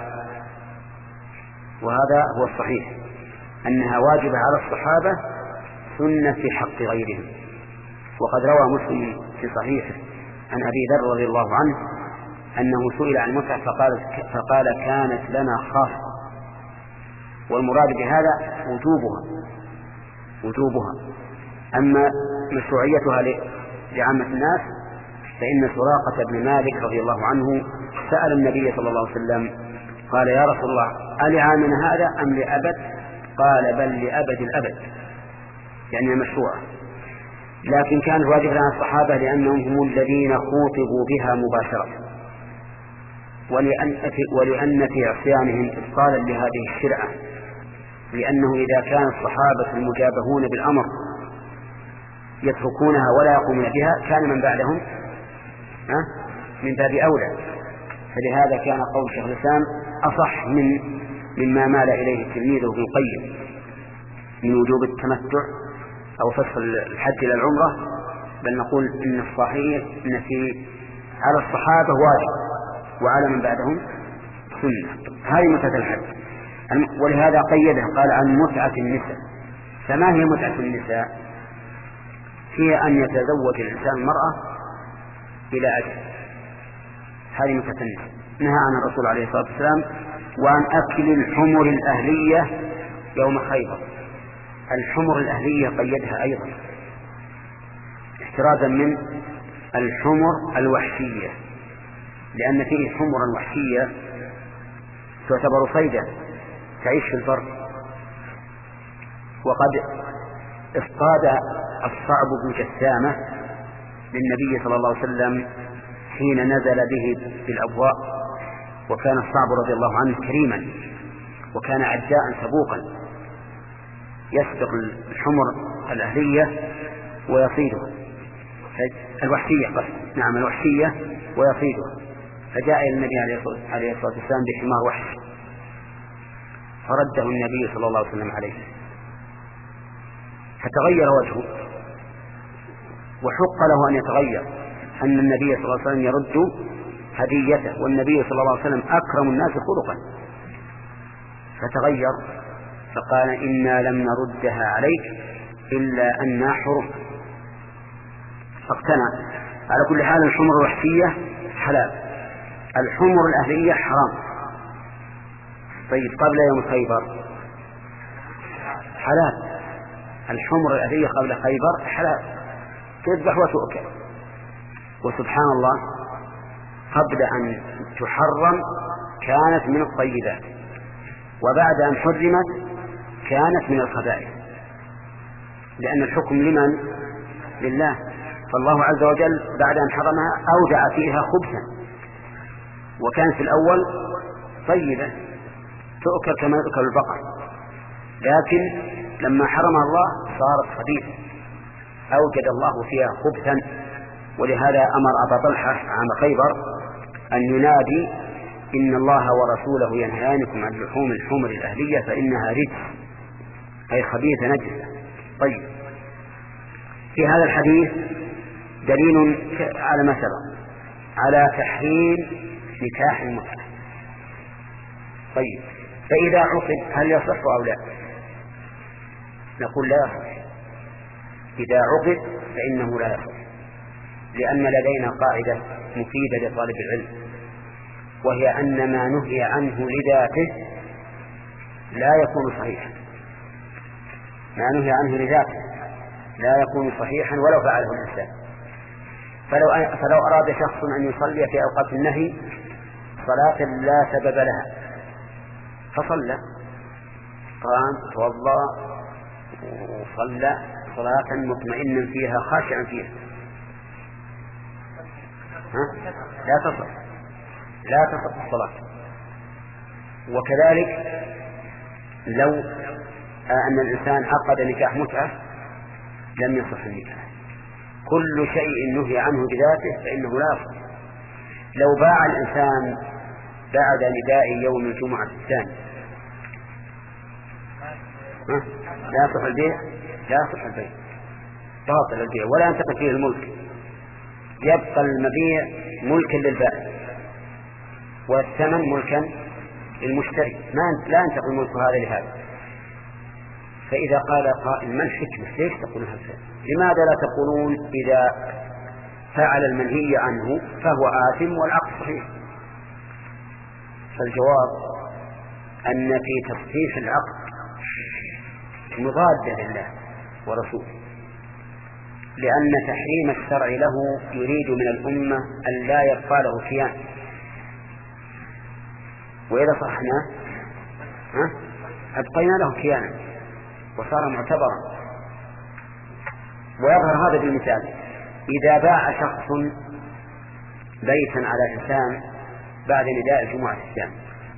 وهذا هو الصحيح، أنها واجبة على الصحابة، سنة في حق غيرهم. وقد روى مسلم في صحيحه عن أبي ذر رضي الله عنه أنه سئل عن المتعة فقال, فقال كانت لنا خاصة، والمراد بهذا وجوبها وجوبها أما مشروعيتها لعامة الناس فإن سراقة بن مالك رضي الله عنه سأل النبي صلى الله عليه وسلم قال: يا رسول الله، ألعامنا هذا أم لأبد؟ قال: بل لأبد الأبد، يعني مشروعة، لكن كان واجب على الصحابة لأنهم هم الذين خوطبوا بها مباشرة، ولأن, ولأن في عصيانهم إبطالا لهذه الشرعة، لأنه إذا كان الصحابة المجابهون بالأمر يتركونها ولا يقومون بها كان من بعدهم من باب أولى. فلهذا كان قول شيخ الإسلام أصح من مما مال إليه تلميذه ابن القيم من وجوب التمتع أو فصل الحج إلى العمرة، بل نقول إن الصحيح إن في على الصحابة واجب وعلى من بعدهم سنة. هذه متعة الحج، ولهذا قيدها قال: عن متعة النساء. فما هي متعة النساء؟ هي أن يتزوج الإنسان المرأة إلى أجل، هذه متعة النساء. نهى عن الرسول عليه الصلاة والسلام وعن أكل الحمر الأهلية يوم خيبر. الحمر الأهلية قيدها أيضا احترازا من الحمر الوحشية، لأن فيه حمرا وحشية تعتبر صيدا تعيش في البر. وقد اصطاد الصعب بن جسامة للنبي صلى الله عليه وسلم حين نزل به بالأبواء، وكان الصعب رضي الله عنه كريما وكان عجاء سبوقا يسبق الحمر الأهلية ويصيدها، الوحشية قصد نعم الوحشية ويصيدها. فجاء إلى النبي عليه الصلاة والسلام بحمار وحش فرده النبي صلى الله عليه وسلم عليه، فتغير وجهه وحق له أن يتغير، أن النبي صلى الله عليه وسلم يرد هديته، والنبي صلى الله عليه وسلم أكرم الناس خلقا، فتغير فقال إنا لم نردها عليك إلا أنها حرم، فاقتنع. على كل حال الحمر الوحشية حلال، الحمر الأهلية حرام. طيب قبل يوم خيبر حلال، الحمر الأهلية قبل خيبر حلال، تذبح وتؤكل. وسبحان الله قبل أن تحرم كانت من الطيبات، وبعد أن حرمت كانت من الخبائث، لأن الحكم لمن؟ لله. فالله عز وجل بعد أن حرمها أودع فيها خبثا، وكانت في الأول طيبة تؤكل كما يؤكل البقر، لكن لما حرمها الله صارت خبيثة، أوجد الله فيها خبثا. ولهذا أمر أبا طلحة عام خيبر أن ينادي إن الله ورسوله ينهانكم عن لحوم الحمر الأهلية فإنها رجس، أي خبيثة نجسة. طيب في هذا الحديث دليل على ما سبق على تحريم نكاح المتعة. طيب فإذا عقد هل يصح أو لا؟ نقول لا يصح. إذا عقد فإنه لا يصح، لأن لدينا قاعدة مفيدة لطالب العلم، وهي أن ما نهي عنه لذاته لا يكون صحيحا. ما نهي عنه لذاته لا يكون صحيحا ولو فعله الإنسان. فلو, فلو أراد شخص أن يصلي في أوقات النهي صلاة لا سبب لها فصلى، قام توضأ وصلى صلاة مطمئنا فيها خاشعا فيها، ها؟ لا تصح لا تصح الصلاة. وكذلك لو أن الإنسان عقد نكاح متعة لم يصح النكاح. كل شيء نهي عنه بذاته فإنه لا يصح. لو باع الإنسان بعد نداء يوم الجمعة الثاني لا يصح البيع، لا يصح البيع، باطل البيع ولا ينتقل فيه الملك، يبقى المبيع ملكا للبائع والثمن ملكا للمشتري، ما لا ينتقل ملك هذا لهذا. فإذا قال قائل ما الحكمة ليش تقولون هذا؟ لماذا لا تقولون إذا فعل المنهي عنه فهو آثم والعقد صحيح؟ فالجواب أن في تصحيح العقد مضادة لله ورسوله، لأن تحريم الشرع له يريد من الأمة أن لا يبقى له كيان، وإذا صحنا أبقينا له كيانا وصار معتبرا. ويظهر هذا بالمثال: إذا باع شخص بيتا على إنسان بعد نداء الجمعة الثاني،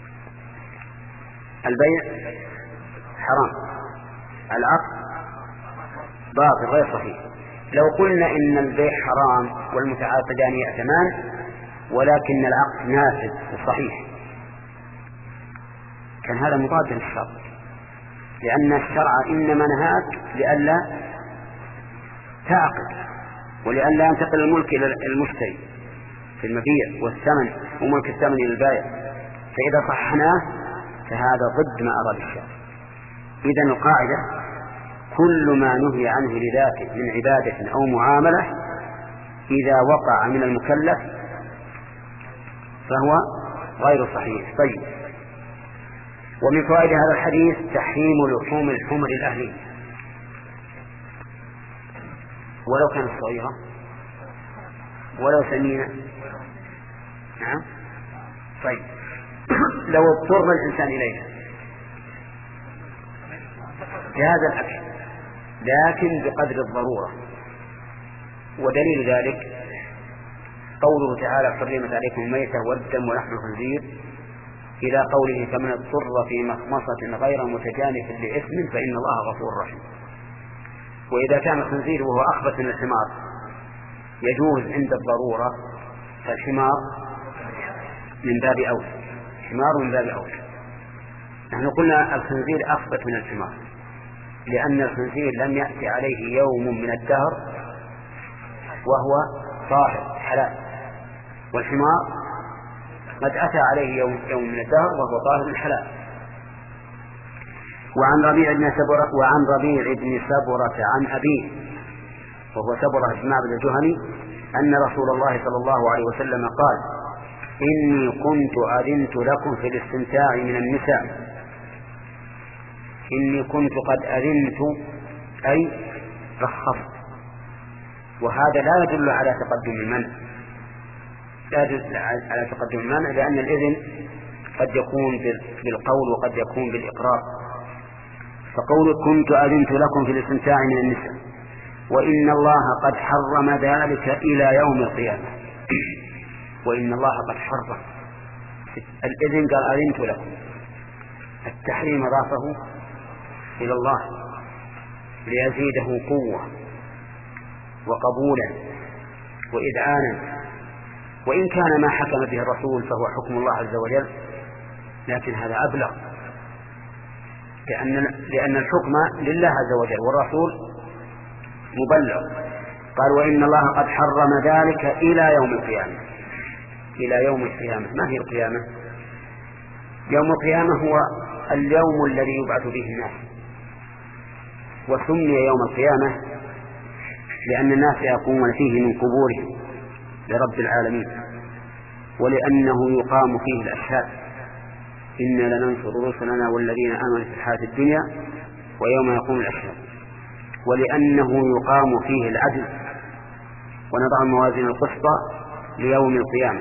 البيع حرام، العقد باطل غير صحيح. لو قلنا إن البيع حرام والمتعاقدان يأثمان ولكن العقد نافذ وصحيح، كان هذا مضاد للشرع، لأن الشرع إنما نهاك لئلا تعقد ولئلا ينتقل الملك إلى المشتري في المبيع والثمن وملك الثمن إلى البائع. فإذا صحناه فهذا ضد ما أراد الشرع. إذن القاعدة: كل ما نهي عنه لذاته من عبادة أو معاملة إذا وقع من المكلف فهو غير صحيح. طيب، ومن فوائد هذا الحديث تحريم لحوم الحمر الأهلية ولو كانت صغيرة ولو سمينة. نعم. طيب، لو اضطر الإنسان إليها جاز الأكل لكن بقدر الضرورة. ودليل ذلك قوله تعالى: حرمت عليكم الميتة والدم ولحم الخنزير، إلى قوله: فمن اضطر في مخمصة غير متجانف لإثم فإن الله غفور رحيم. وإذا كان الخنزير وهو أخبث من الحمار يجوز عند الضرورة فالحمار من باب أولى، حمار من باب أولى. نحن قلنا الخنزير أخبث من الحمار لأن الخنزير لم يأتي عليه يوم من الدهر وهو طاهر حلال، والحمار قد أتى عليه يوم, يوم من الدهر وهو طاهر الحلال. وعن ربيع بن سبرة وعن ربيع بن سبرة عن أبيه وهو سبرة بن معبد الجهني أن رسول الله صلى الله عليه وسلم قال: إني كنت أذنت لكم في الاستمتاع من النساء. إني كنت قد أذنت أي رخصت، وهذا لا يدل على تقدم المنع، لا يدل على تقدم المنع، لأن الإذن قد يكون بالقول وقد يكون بالإقرار. فقول كنت أذنت لكم في الاستمتاع من النساء، وإن الله قد حرم ذلك إلى يوم القيامة. وإن الله قد حرم الإذن، قال أذنت لكم، التحريم ضافه إلى الله ليزيده قوة وقبولا وإذعانا، وإن كان ما حكم به الرسول فهو حكم الله عز وجل، لكن هذا أبلغ، لأن, لأن الحكم لله عز وجل والرسول مبلغ. قال: وإن الله قد حرم ذلك إلى يوم القيامة. إلى يوم القيامة، ما هي القيامة؟ يوم القيامة هو اليوم الذي يبعث به الناس، وسمي يوم القيامة لأن الناس يقومون فيه من قبورهم لرب العالمين، ولأنه يقام فيه الأشهاد: إنا لننصر رسلنا والذين آمنوا في الحياة الدنيا ويوم يقوم الأشهاد، ولأنه يقام فيه العدل ونضع الموازين القسطى ليوم القيامة.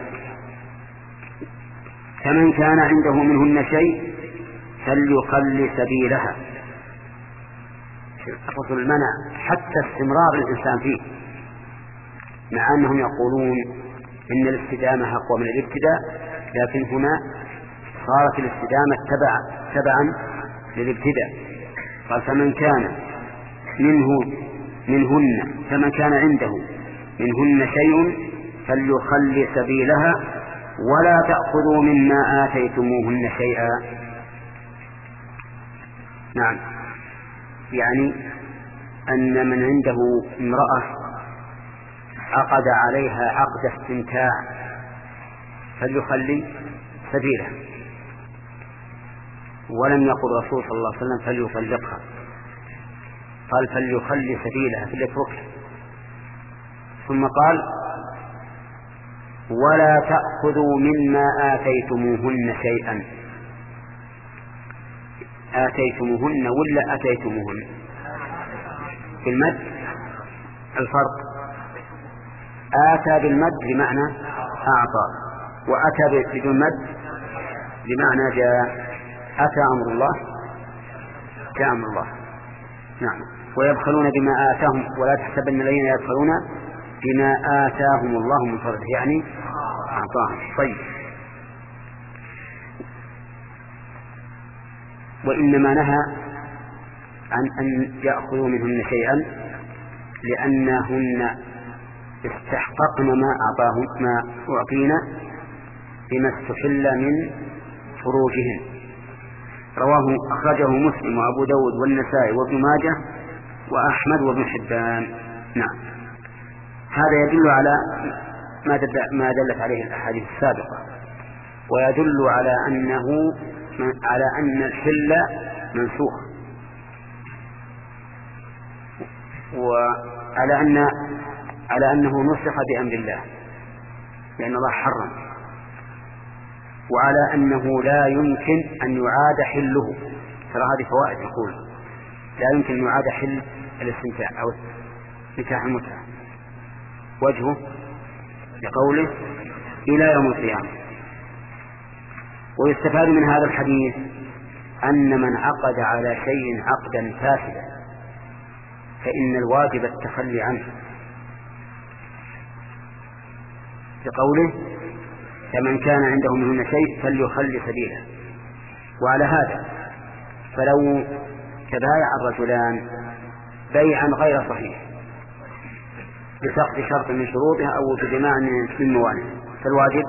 فمن كان عنده منهن شيء فليخل سبيلها. أخذ المنع حتى استمرار الإنسان فيه، مع أنهم يقولون إن الاستدامة أقوى من الابتداء، لكن هنا صارت الاستدامة تبع تبعا للابتداء. قال: فمن كان منه منهن فمن كان عنده منهن شيء فليخل سبيلها ولا تأخذوا مما آتيتموهن شيئا. نعم، يعني أن من عنده امرأة عقد عليها عقد استمتاع فليخلي سبيلها، ولم يقل الرسول صلى الله عليه وسلم فليطلقها، قال فليخلي سبيلها فليتركها، ثم قال: ولا تأخذوا مما آتيتموهن شيئا. آتيتموهن ولا أتيتموهن؟ بالمد الفرق. آتى بالمد بمعنى أعطى، وأتى بدون مد بمعنى جاء. أتى أمر الله، جاء أمر الله. نعم. ويبخلون بما آتاهم ولا تحسبن الذين يبخلون بما آتاهم الله من فضله، يعني أعطاهم. طيب، وإنما نهى عن أن يأخذوا منهن شيئا لأنهن استحققن ما أعطاهم ما أعطينا بما استحل من فروجهن. رواه أخرجه مسلم وأبو داود والنسائي وابن ماجه وأحمد وابن حبان. نعم. هذا يدل على ما, دل ما دلت عليه الأحاديث السابقة، ويدل على أنه على أن الحل منسوخ، وعلى أن على أنه نسخ بأمر الله لأن الله حرم، وعلى أنه لا يمكن أن يعاد حله. ترى هذه فوائد، يقول لا يمكن أن يعاد حل الاستمتاع أو نكاح المتعة. وجهه لقوله إلى يوم القيامة. ويستفاد من هذا الحديث أن من عقد على شيء عقدا فاسدا فإن الواجب التخلي عنه، لقوله فمن كان عنده منهن شيء فليخلي سبيله. وعلى هذا فلو تبايع الرجلان بيعا غير صحيح بسقط شرط من شروطها أو وجود مانع من موانعه، فالواجب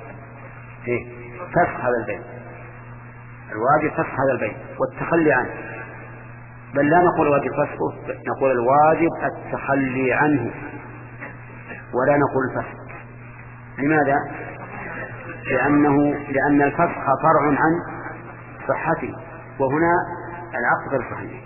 فسخ هذا البيع، الواجب فسخ هذا البيع والتخلي عنه، بل لا نقول واجب فسخه، نقول الواجب التخلي عنه ولا نقول الفسخ. لماذا؟ لأنه لأن الفسخ فرع عن صحته، وهنا العقد غير صحيح.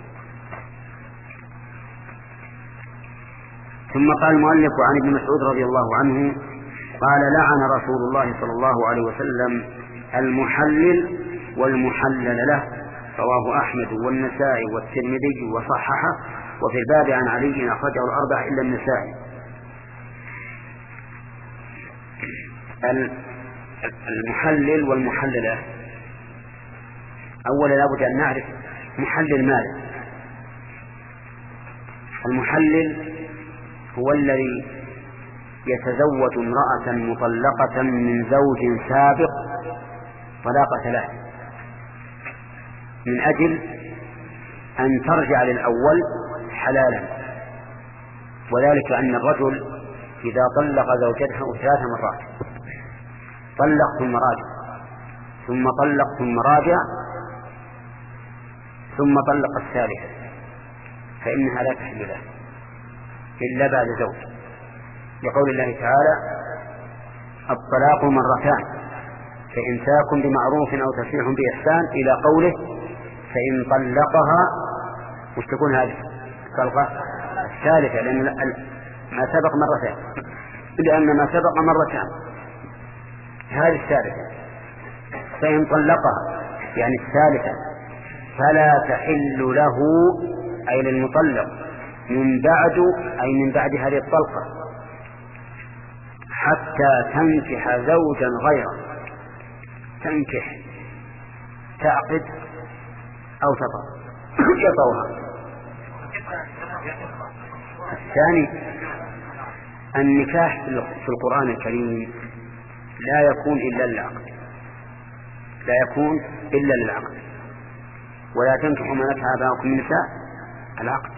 ثم قال المؤلف: عن ابن مسعود رضي الله عنه قال: لعن رسول الله صلى الله عليه وسلم المحلل والمحلل له. رواه أحمد والنسائي والترمذي وصححه، وفي الباب عن علي أخرجه الأربعة إلا النسائي. المحلل والمحلل له، أولا لابد أن نعرف محلل ماذا. المحلل هو الذي يتزوج امرأة مطلقة من زوج سابق طلاق ثلاث من أجل أن ترجع للأول حلالا، وذلك أن الرجل إذا طلق زوجته ثلاث مرات، طلق ثم راجع ثم طلق ثم راجع ثم طلق الثالثة، فإنها لا تحل له إلا بعد زوج، لقول الله تعالى: الطلاق مرتان فإمساك بمعروف أو تسريح بإحسان، إلى قوله: فإن طلقها، وش تكون هذه الطلقة الثالثة، لأن ما سبق مرتان، لأن ما سبق مرتان، هذه الثالثة. فإن طلقها يعني الثالثة فلا تحل له، أي للمطلق، من بعد أي من بعد هذه الطلقة حتى تنكح زوجا غيره. تنكح تعقد أو تطأ يطوها. الثاني النكاح في القرآن الكريم لا يكون إلا للعقد، لا يكون إلا للعقد، ولا تنكحوا ما نكح آباؤكم من نساء العقد.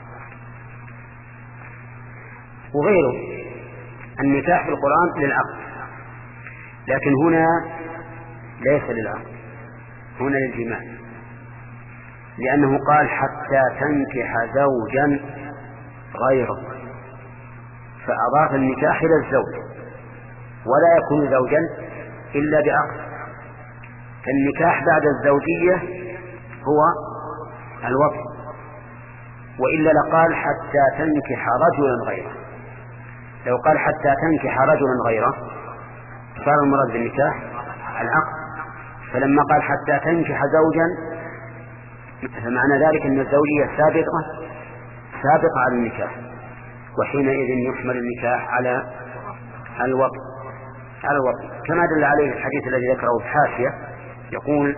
وغيره النكاح في القرآن للعقد، لكن هنا ليس للعقد، هنا للجماع، لأنه قال: حتى تنكح زوجا غيره، فأضاف النكاح إلى الزوج، ولا يكون زوجا إلا بعقد. فالنكاح بعد الزوجية هو الوطء، وإلا لقال: حتى تنكح رجلا غيره. لو قال: حتى تنكح رجلا غيره صار المراد بالنكاح العقد، فلما قال: حتى تنكح زوجا فمعنى ذلك أن الزوجية سابقة سابقة على النكاح، وحينئذ يحمل النكاح على الوطء على الوطء كما دل عليه الحديث الذي ذكره الحاشية. يقول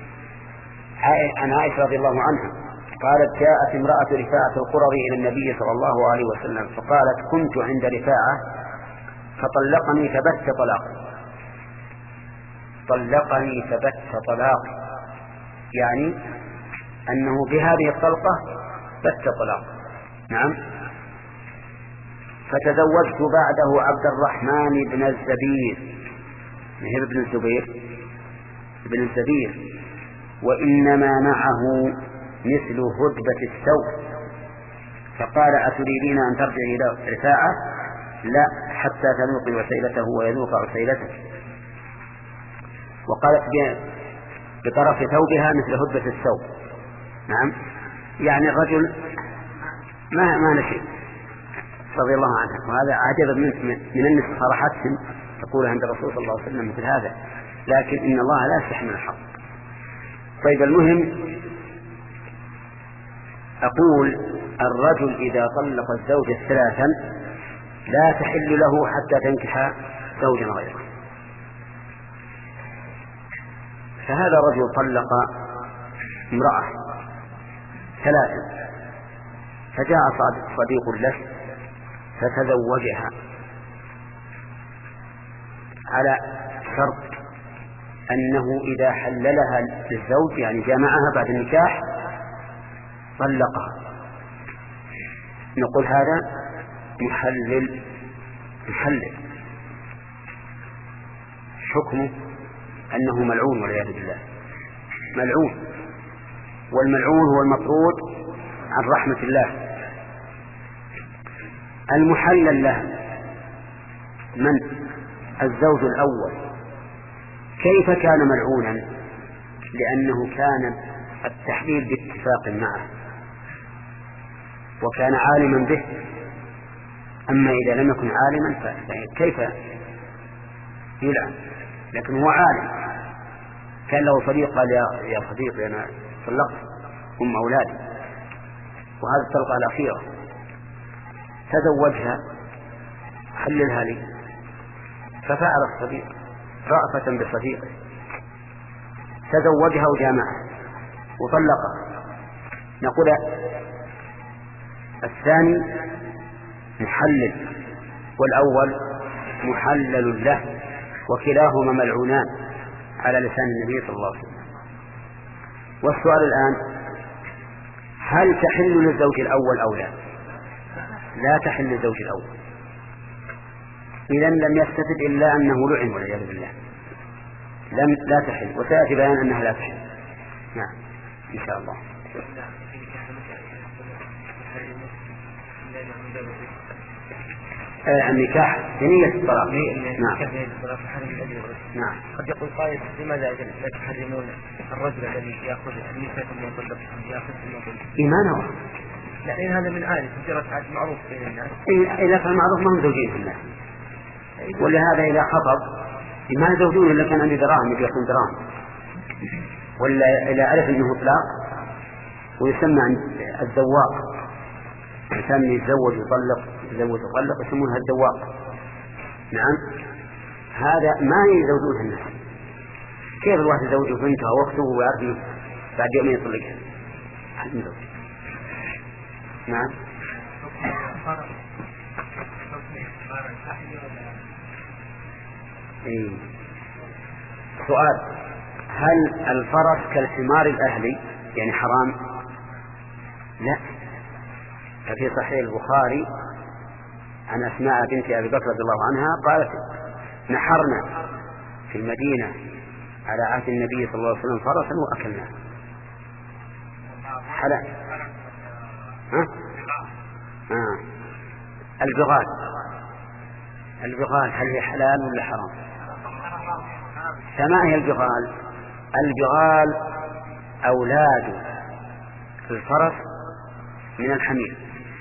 عن عائشة رضي الله عنها قالت: جاءت امرأة رفاعة القرظي إلى النبي صلى الله عليه وسلم فقالت: كنت عند رفاعة فطلقني فبت طلاق طلقني فبت طلاق يعني أنه بهذه الطلقة بت طلاق. نعم. فتزوجت بعده عبد الرحمن بن الزبير، هي ابن الزبير ابن الزبير، وإنما معه مثل هدبة الثوب. فقال: أتريدين أن ترجعي إلى رفاعة؟ لا، حتى تذوقي وسيلته ويذوق وسيلته. وقالت بطرف ثوبها مثل هدبة الثوب. نعم، يعني الرجل ما ما نشئ رضي الله عنه، وهذا عجب من, من الناس صراحتهم تقول عند الرسول صلى الله عليه وسلم مثل هذا، لكن إن الله لا يستحمل الحق. طيب، المهم أقول: الرجل إذا طلق الزوجة ثلاثا لا تحل له حتى تنكح زوجا غيره. فهذا الرجل طلق امرأة ثلاثا، فجاء صديق له فتزوجها على شرط أنه إذا حللها للزوج يعني جامعها بعد النكاح طلقها. نقول هذا محلل محلل حكمه أنه ملعون والعياذ بالله، ملعون، والملعون هو المطرود عن رحمة الله. المحلل له من؟ الزوج الأول. كيف كان ملعونا؟ لأنه كان التحليل باتفاق معه وكان عالما به. أما إذا لم يكن عالما فكيف يلعن؟ لكن هو عالم، كان له صديق قال يا صديقي أنا طلقت أم أولادي وهذا الطلقة الأخيرة تزوجها حللها لي، ففعل الصديق رأفة بصديقه تزوجها وجامعها وطلقها. نقول الثاني محلل والأول محلل له، وكلاهما ملعونان على لسان النبي صلى الله عليه وسلم. والسؤال الآن هل تحل للزوج الأول أو لا؟ لا تحل للزوج الأول، إذن لم يستفد إلا أنه لعن والعياذ بالله، لم لا تحل، وسيأتي بيان أنها لا تحل. نعم إن شاء الله. آه النكاح بنية الطلاق. نعم. نعم. قد يقول قائل لماذا لا تحرمون الرجل الذي يأخذ النساء ثم يطلقهم يأخذ ثم يطلقهم؟ إيمانه. لأن هذا من عادة تجرة عادة معروف بين الناس. إذا كان معروف ما هم زوجين في الناس. ولهذا إذا خطب ما زوجون إلا كان عنده دراهم يبي يكون دراهم، ولا إذا عرف أنه إطلاق ويسمى الزواق، الإنسان يتزوج ويطلق يتزوج ويطلق يسمونها الزواق. نعم هذا ما يزوجونها الناس. كيف الواحد يزوج بنته واخته ويعرف بعد يومين يطلقها؟ نعم. إيه. سؤال: هل الفرس كالحمار الأهلي يعني حرام؟ لا. ففي صحيح البخاري عن أسماء بنت أبي بكر رضي الله عنها قالت: نحرنا في المدينة على عهد النبي صلى الله عليه وسلم فرسا وأكلناه. حلال. ها؟ آه. البغال البغال هل هي حلال ولا حرام؟ فما هي البغال؟ البغال أولاد الفرس من الحمير،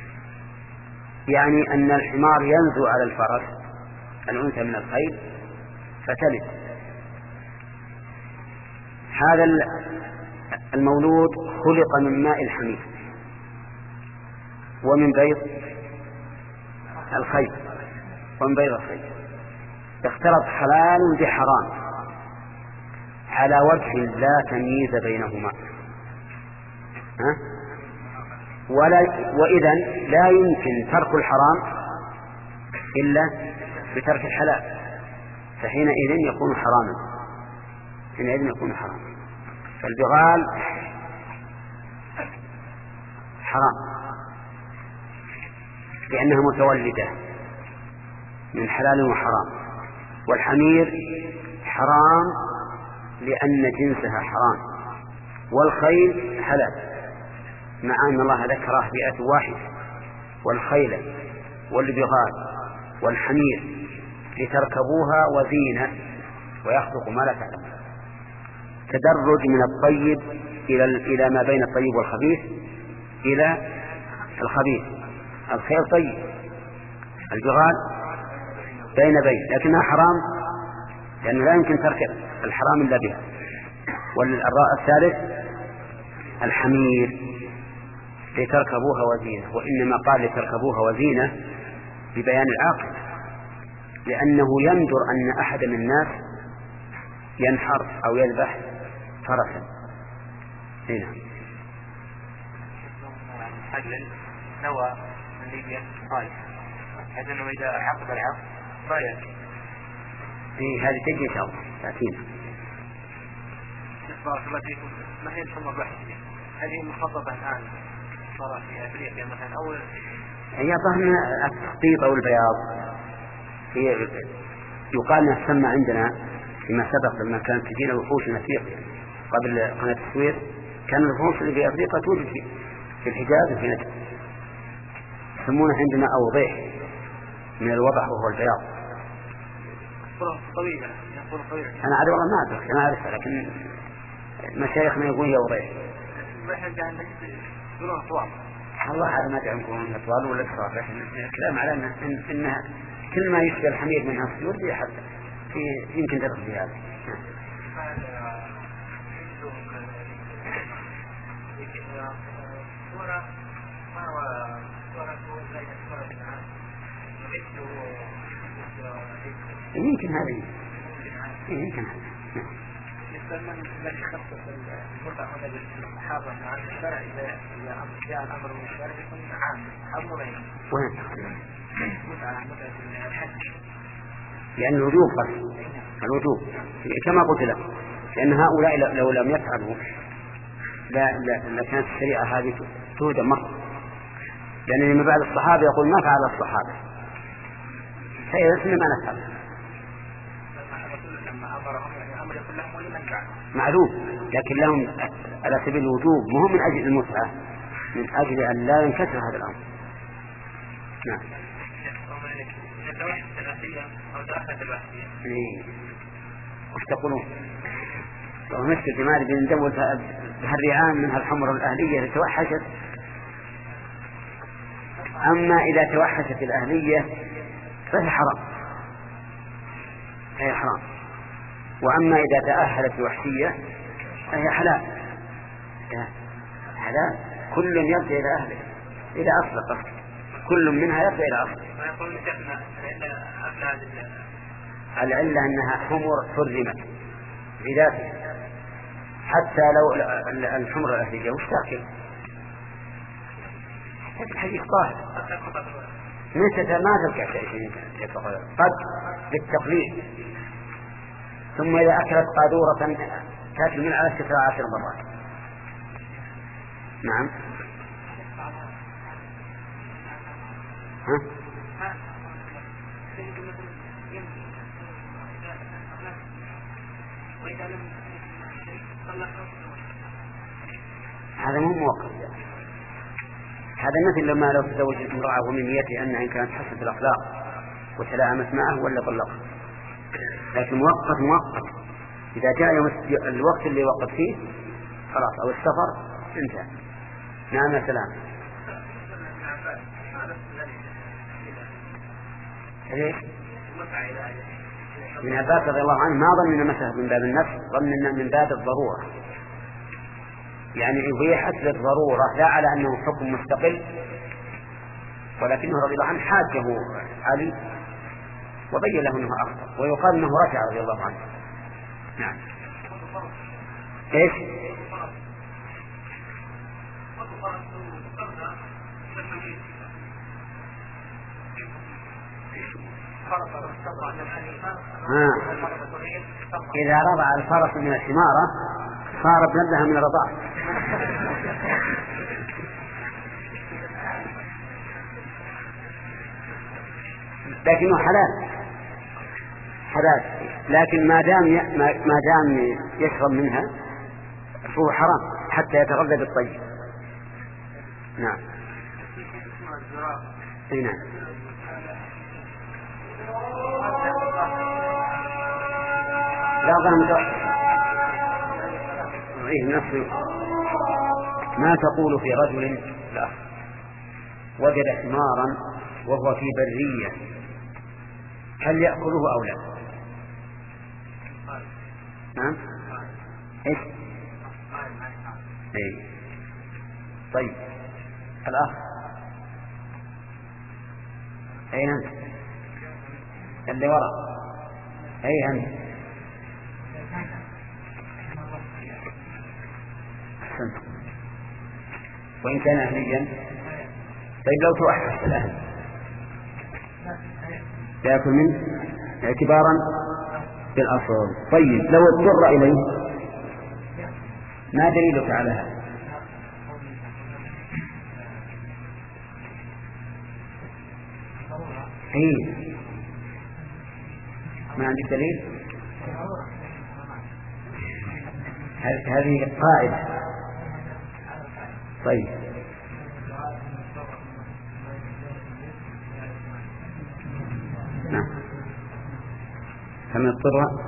يعني أن الحمار ينزو على الفرس الأنثى من الخيل فتلد. هذا المولود خلق من ماء الحمير ومن بيض الخيل ومن بيض الخيل، اختلط حلال بحرام على وجه لا تمييز بينهما. ها؟ ولا وإذا لا يمكن ترك الحرام إلا بترك الحلال، فحينئذ يكون حراما حينئذ يكون حراما فالبغال حرام لأنها متولدة من حلال وحرام، والحمير حرام لأن جنسها حرام، والخيل حلال مع أن الله ذكره فئة واحدة: والخيل والبغال والحمير لتركبوها وزينة ويخلق ما لا تعلمون. تدرج من الطيب إلى إلى ما بين الطيب والخبيث إلى الخبيث. الخيل طيب، البغال بين بين، لكنها حرام لأنه لا يمكن ترك الحرام إلا بها. والراء الثالث الحمير لتركبوها وزينة، وإنما قال لتركبوها وزينة ببيان العاقل، لأنه يندر أن أحد من الناس ينحر أو يذبح فرسا. هنا حلل نوى من ليبيا صالح، هذا أنه إذا عقد العقد ما يأتي. إيه هذه تجي إن شاء الله تأتينا. بارك الله فيكم. ما هي الحمى البحث؟ هذه مخططة الآن صارت في أفريقيا مثلا أو هي ظهر التخطيط أو البياض. هي يقال أنها تسمى عندنا فيما سبق لما كانت تجينا وحوش أفريقيا قبل قناة السويس، كان الوحوش اللي في أفريقيا توجد في الحجاز وفي نجد، يسمونها عندنا أوضيح من الوضح وهو البياض. طويلة طويلة. أنا عاد والله ما أدرك، أنا أعرفها لكن مشايخنا يقول هي أوضيح. الله أعلم ما تعلمكم أطوال ولا صافح. الكلام على أن إنها كل ما يشبه الحمير منها السيول يحب في يمكن تدخل في هذا. يمكن هذه يمكن من الذي خصص المتعة هذا بالصحابة عن الشرع إذا إذا جاء الأمر من الشرع يكون عام أمرين. وين؟ متعة متعة الحج. لأن الوجوب بس الوجوب كما قلت لك، لأن هؤلاء لو لم يفعلوا لا لا لكانت الشريعة هذه تهدم مرة، لأن من بعد الصحابة يقول ما فعل الصحابة فإذا سنة ما نفعل معروف، لكن لهم على سبيل الوجوب مهم من أجل المتعة، من أجل أن لا ينكسر هذا الأمر. نعم. وش تقولون؟ لو مشت الجمال بندور بهالرعام منها الحمر الأهلية توحشت، أما إذا توحشت الأهلية فهي حرام، هي حرام. وأما إذا تأهلت الوحشية فهي حلال، حلال. كل يرجع إلى أهله إلى أصله، كل منها يرجع إلى أصله. العلة أنها حمر حرمت بذاته، حتى لو الحمر الأهلية وش تأكل؟ هذا الحديث ظاهر متى ما ترجع شيء قد بالتقليد، ثم إذا أكلت قادورة تأكل من على السترة عشر مرات. نعم. ها؟ هذا مو موقف، هذا مثل لما لو تزوج امرأة ومن نيته أنها إن كانت حسنة الأخلاق وتلاعمت معه ولا طلقها، لكن مؤقت مؤقت إذا جاء يوم الوقت اللي وقت فيه خلاص أو السفر انتهى. نعم يا سلام. ليش؟ ابن عباس رضي الله عنه ما ظن مسألة من باب النفس، ظن من باب الضرورة، يعني أبيحت للضرورة لا على أنه حكم مستقل، ولكنه رضي الله عنه حاجه علي وبين له أنه أخطأ، ويقال أنه رجع رضي الله عنه. نعم. إيش؟ آه. إذا رضع الفرس من الحمارة صار ابن لها من الرضاع. لكنه حلال حلال، لكن ما دام ما دام يشرب منها فهو حرام حتى يتغذى بالطيب. نعم. اي نعم. لا ظن نفسه. ما تقول في رجل لا وجد حمارا وهو في برية، هل يأكله أو لا؟ نعم. إيش؟ إيه. طيب الأخ أين أنت؟ اللي وراء أي أنت؟ أحسنت. وإن كان أهليا طيب لو توحش الأهل يأكل منه اعتبارا بالأصل. طيب لو اضطر إليه ما دليلك على هذا؟ إيه ما عندك دليل؟ هذه قاعدة. طيب نعم. فمن اضطر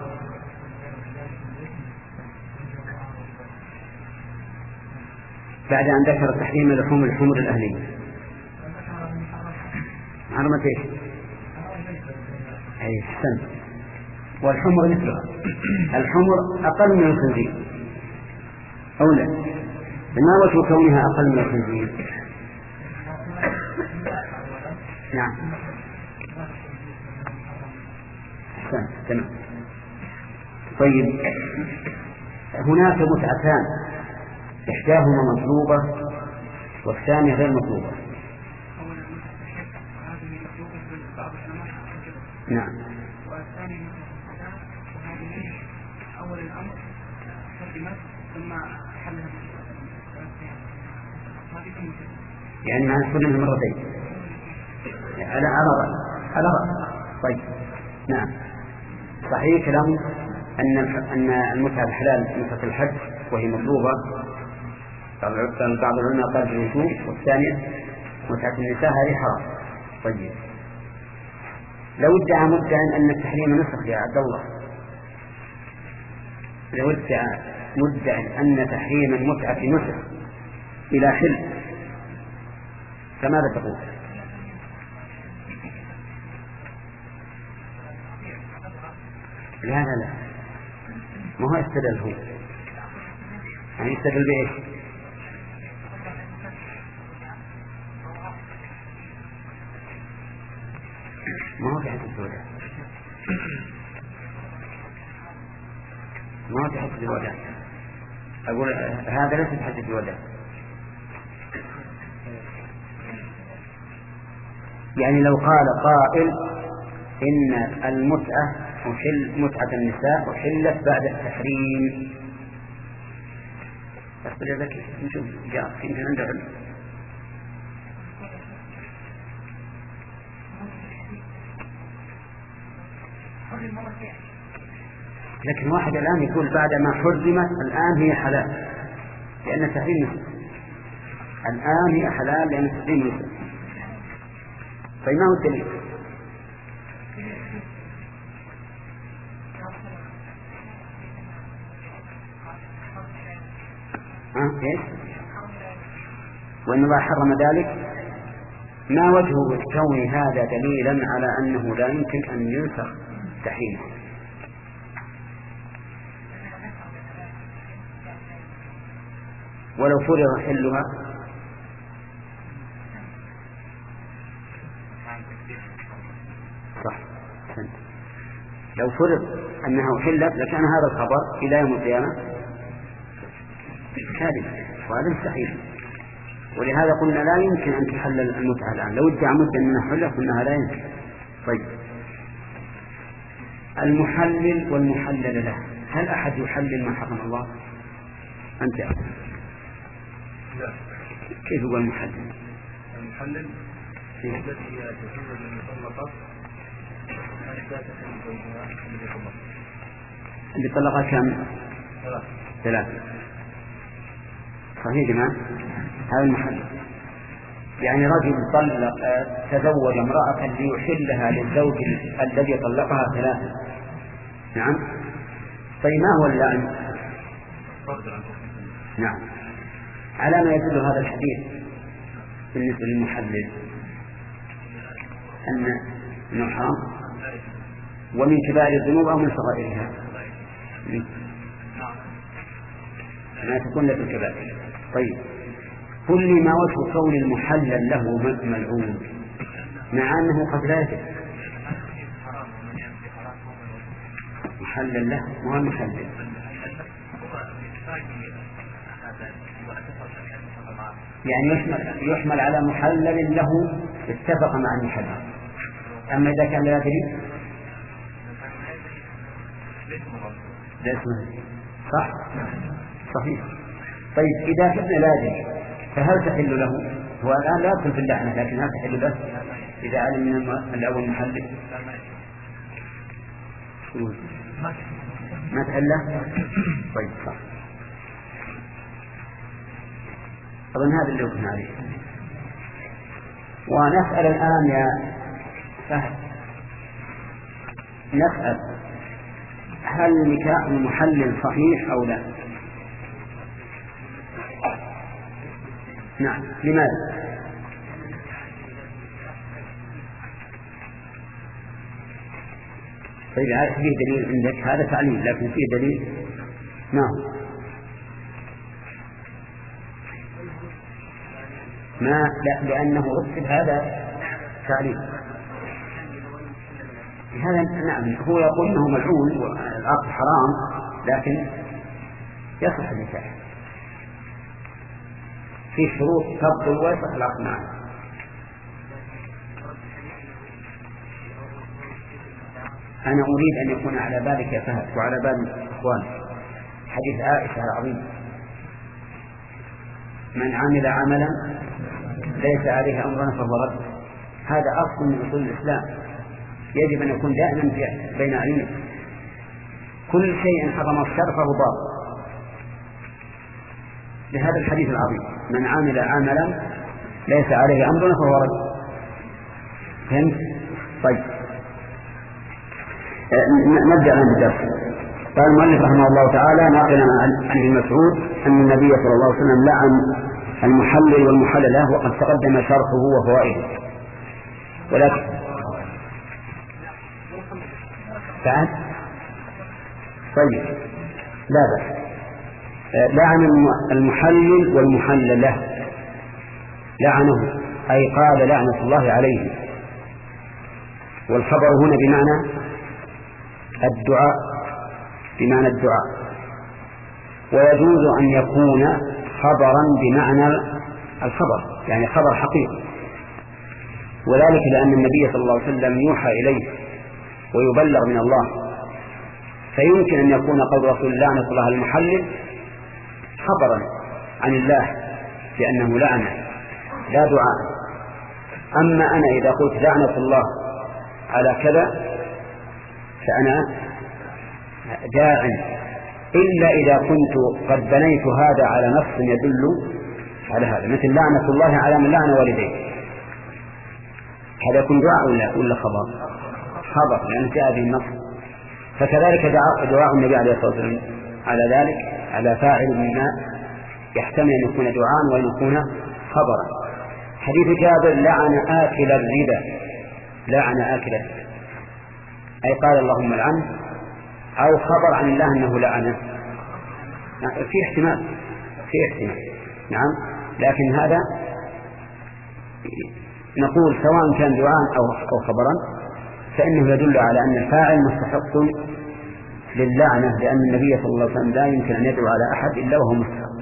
بعد أن ذكر تحريم لحوم الحمر الأهلية حرمت إيش؟ أي أحسن. والحمر مثلها، الحمر أقل من الخنزير أو لا؟ ما وجه كونها أقل من الخنزير؟ نعم أحسن تمام. طيب هناك متعتان إحداهما مطلوبة والثانية غير مطلوبة. نعم. أول الأمر قدمت ثم حلها يعني ما نقول منها مرتين على على على طيب نعم صحيح كلام أن أن المتعة الحلال متعة الحج وهي مطلوبة. بعض العلماء قال بالوجوب، والثانية متعة النساء هذه حرام. طيب لو ادعى مدعي أن التحريم نسخ يا عبد الله، لو ادعى مدعي أن تحريم المتعة نسخ إلى حل فماذا تقول؟ لا لا لا ما هو استدل، هو يعني يستدل بإيش؟ ما هو في حديث الوداع، ما هو في حديث الوداع. أقول هذا ليس في حديث الوداع. يعني لو قال قائل إن المتعة أحل متعة النساء أحلت بعد التحريم، أقول يا ذكي نشوف جاء يمكن عنده علم. لكن واحد الآن يقول بعد ما حرمت الآن هي حلال لأن التحريم نسخ، الآن هي حلال لأن التحريم نسخ. طيب ما هو الدليل؟ ها ايش؟ وإن الله حرم ذلك. ما وجه كون هذا دليلا على أنه لا يمكن أن ينسخ تحريمه؟ ولو فرض حلها صح. لو فرض أنها حلت لكان هذا الخبر إلى يوم القيامة كاذب، وهذا مستحيل. ولهذا قلنا لا يمكن أن تحلل المتعة الآن. لو ادعى مدة أنها حلت قلنا لا يمكن. طيب المحلل والمحلل له، هل أحد يحلل ما حرم الله؟ أنت أحد. لا. كيف هو المحلل؟ المحلل التي هي تزوج المطلقة حتى تحل زوجها الذي طلق. اللي طلقها كم؟ ثلاثة. ثلاثة. صحيح جماعة؟ هذا المحلل. يعني رجل طلق تزوج امرأة ليحلها للزوج الذي طلقها ثلاثة. نعم. طيب ما هو اللعن؟ نعم. على ما يدل هذا الحديث بالنسبة للمحلل أن أنه حرام ومن كبار الذنوب أو من صغائرها ما تكون لك الكبائر. طيب قل لي ما وجه كون المحلل له ملعون مع أنه قد لا يجب؟ محلل له مو المحلل. يعني يحمل, يحمل على محلل له اتفق مع المحلل. أما إذا كان لا يدري لا اسمه صح؟ صحيح. طيب إذا كان لا يدري فهل تحل له؟ هو الآن لا يدخل في اللعنة لكن هل تحل له إذا علم من الأول محلل؟ ما تحل له؟ طيب صح. أظن هذا اللي وقفنا عليه. ونسأل الآن يا فهد، نسأل هل نكاح المحلل صحيح أو لا؟ نعم. لماذا؟ فإذا فيه دليل عندك هذا تعليل، لكن فيه دليل. نعم. ما لا لأنه رتب هذا تعليل. هذا نعم هو يقول أنه ملعون والعقد حرام، لكن يصح النكاح في شروط تبطل ويصح العقد معه. أنا أريد أن يكون على بالك يا فهد وعلى بال الإخوان حديث عائشة العظيم: من عمل عملا ليس عليه أمرنا فهو رد. هذا أصل من أصول الإسلام، يجب أن يكون دائما بين عينيك. كل شيء حرم الشر فهو باطل، لهذا الحديث العظيم: من عمل عملا ليس عليه أمرنا فهو رد. فهمت؟ طيب نبدأ عن الدرس. قال المؤلف رحمه الله تعالى ناقلا عن ابن مسعود أن النبي صلى الله عليه وسلم لعن المحلل والمحلل له، وقد تقدم شرحه وفوائده. ولكن بعد طيب لا بأس. لعن المحلل والمحلل له، لعنه أي قال لعنة الله عليه. والخبر هنا بمعنى الدعاء، بمعنى الدعاء. ويجوز أن يكون خبرا بمعنى الخبر، يعني خبر حقيقي، وذلك لأن النبي صلى الله عليه وسلم يوحى إليه ويبلغ من الله، فيمكن أن يكون قول رسول لعنة الله المحلل خبرا عن الله لأنه لعنة لا دعاء. أما أنا إذا قلت لعنة الله على كذا فأنا داع، إلا إذا كنت قد بنيت هذا على نص يدل على هذا، مثل لعنة الله على من لعن والديه، هذا يكون دعاء ولا ولا خبر؟ خبر، لأن جاء به النص. فكذلك دعاء, دعاء النبي عليه الصلاة والسلام على ذلك على فاعل مما يحتمل أن يكون دعاء وأن يكون خبرا. حديث جابر: لعن آكل الربا، لعن آكل الربا أي قال اللهم لعنه، أو خبر عن الله أنه لعنه. في احتمال في احتمال نعم، لكن هذا نقول سواء كان دعاء أو خبرا فإنه يدل على أن الفاعل مستحق للعنة، لأن النبي صلى الله عليه وسلم لا يمكن أن يدعو على أحد إلا وهو مستحق.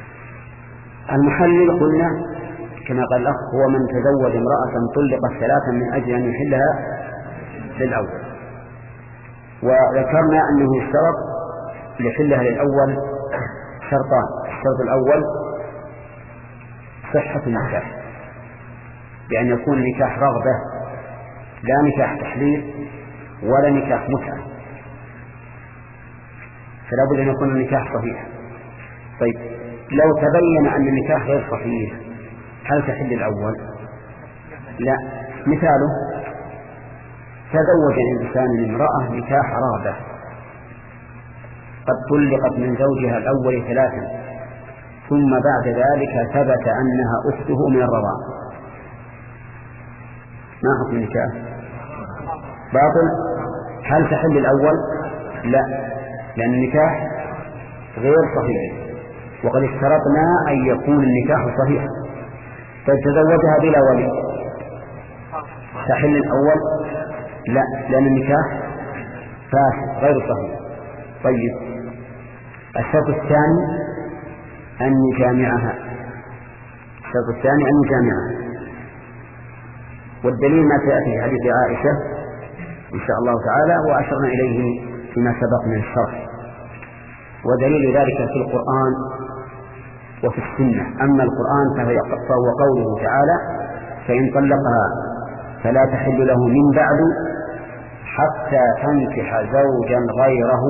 المحلل قلنا كما قال الأخ هو من تزوج امرأة طلقت ثلاثا من أجل أن يحلها للأول، وذكرنا أنه اشترط لحلها للأول شرطان: الشرط الأول صحة النكاح، بأن يكون نكاح رغبة لا نكاح تحليل ولا نكاح متعة، فلا بد أن يكون النكاح صحيح. طيب لو تبين أن النكاح غير صحيح هل تحل الأول؟ لا. مثاله: تزوج الإنسان امرأة نكاح رغبة قد طلقت من زوجها الأول ثلاثا، ثم بعد ذلك ثبت أنها أخته من الرضاعة، ما حكم النكاح؟ باطل. هل تحل الأول؟ لا، لأن النكاح غير صحيح، وقد اشترطنا أن يكون النكاح صحيح. فتزوجها بلا ولي تحل الأول؟ لا، لأن النكاح فاسد غير صحيح. طيب الشرط الثاني أن يجامعها، الشرط الثاني أن يجامعها، والدليل ما سيأتي في حديث عائشة إن شاء الله تعالى، وأشرنا إليه فيما سبق من الشرح. ودليل ذلك في القرآن وفي السنة. أما القرآن فهو قوله تعالى: فإن طلقها فلا تحل له من بعد حتى تنكح زوجا غيره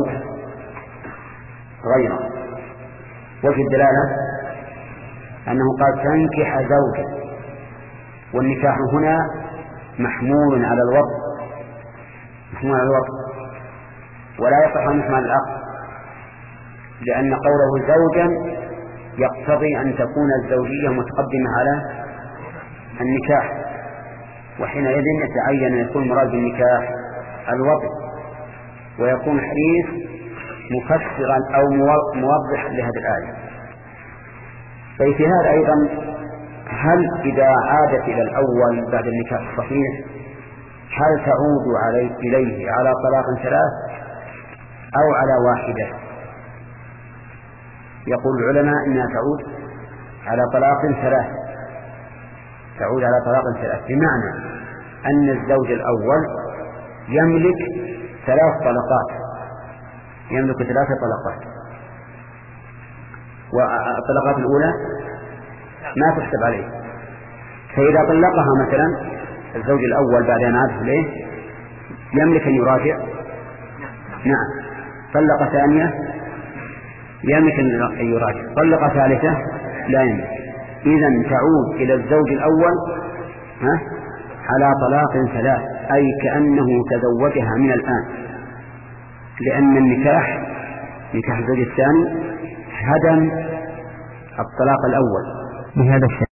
غيره. وفي الدلالة أنه قال تنكح زوجا، والنكاح هنا محمول على الوطء، محمول على الوطء، ولا يصح أن يحمل العقد، لأن قوله زوجا يقتضي أن تكون الزوجية متقدمة على النكاح، وحينئذ يتعين أن يكون مراد بالنكاح الوضع، ويكون الحديث مفسرا أو موضحا لهذه الآية. ففي هذا أيضا هل إذا عادت إلى الأول بعد النكاح الصحيح هل تعود علي إليه على طلاق ثلاث أو على واحدة؟ يقول العلماء إنها تعود على طلاق ثلاث، تعود على طلاق ثلاث، بمعنى أن الزوج الأول يملك ثلاث طلقات، يملك ثلاث طلقات، والطلقات الأولى ما تحسب عليه، فإذا طلقها مثلا الزوج الأول بعد أن عاد إليه يملك أن يراجع، نعم، طلق ثانية يملك أن يراجع، طلق ثالثة لا يملك. إذن تعود إلى الزوج الأول ها على طلاق ثلاث، أي كأنه تزوجها من الآن، لأن النكاح نكاح الزوج الثاني هدم الطلاق الأول بهذا الشيء.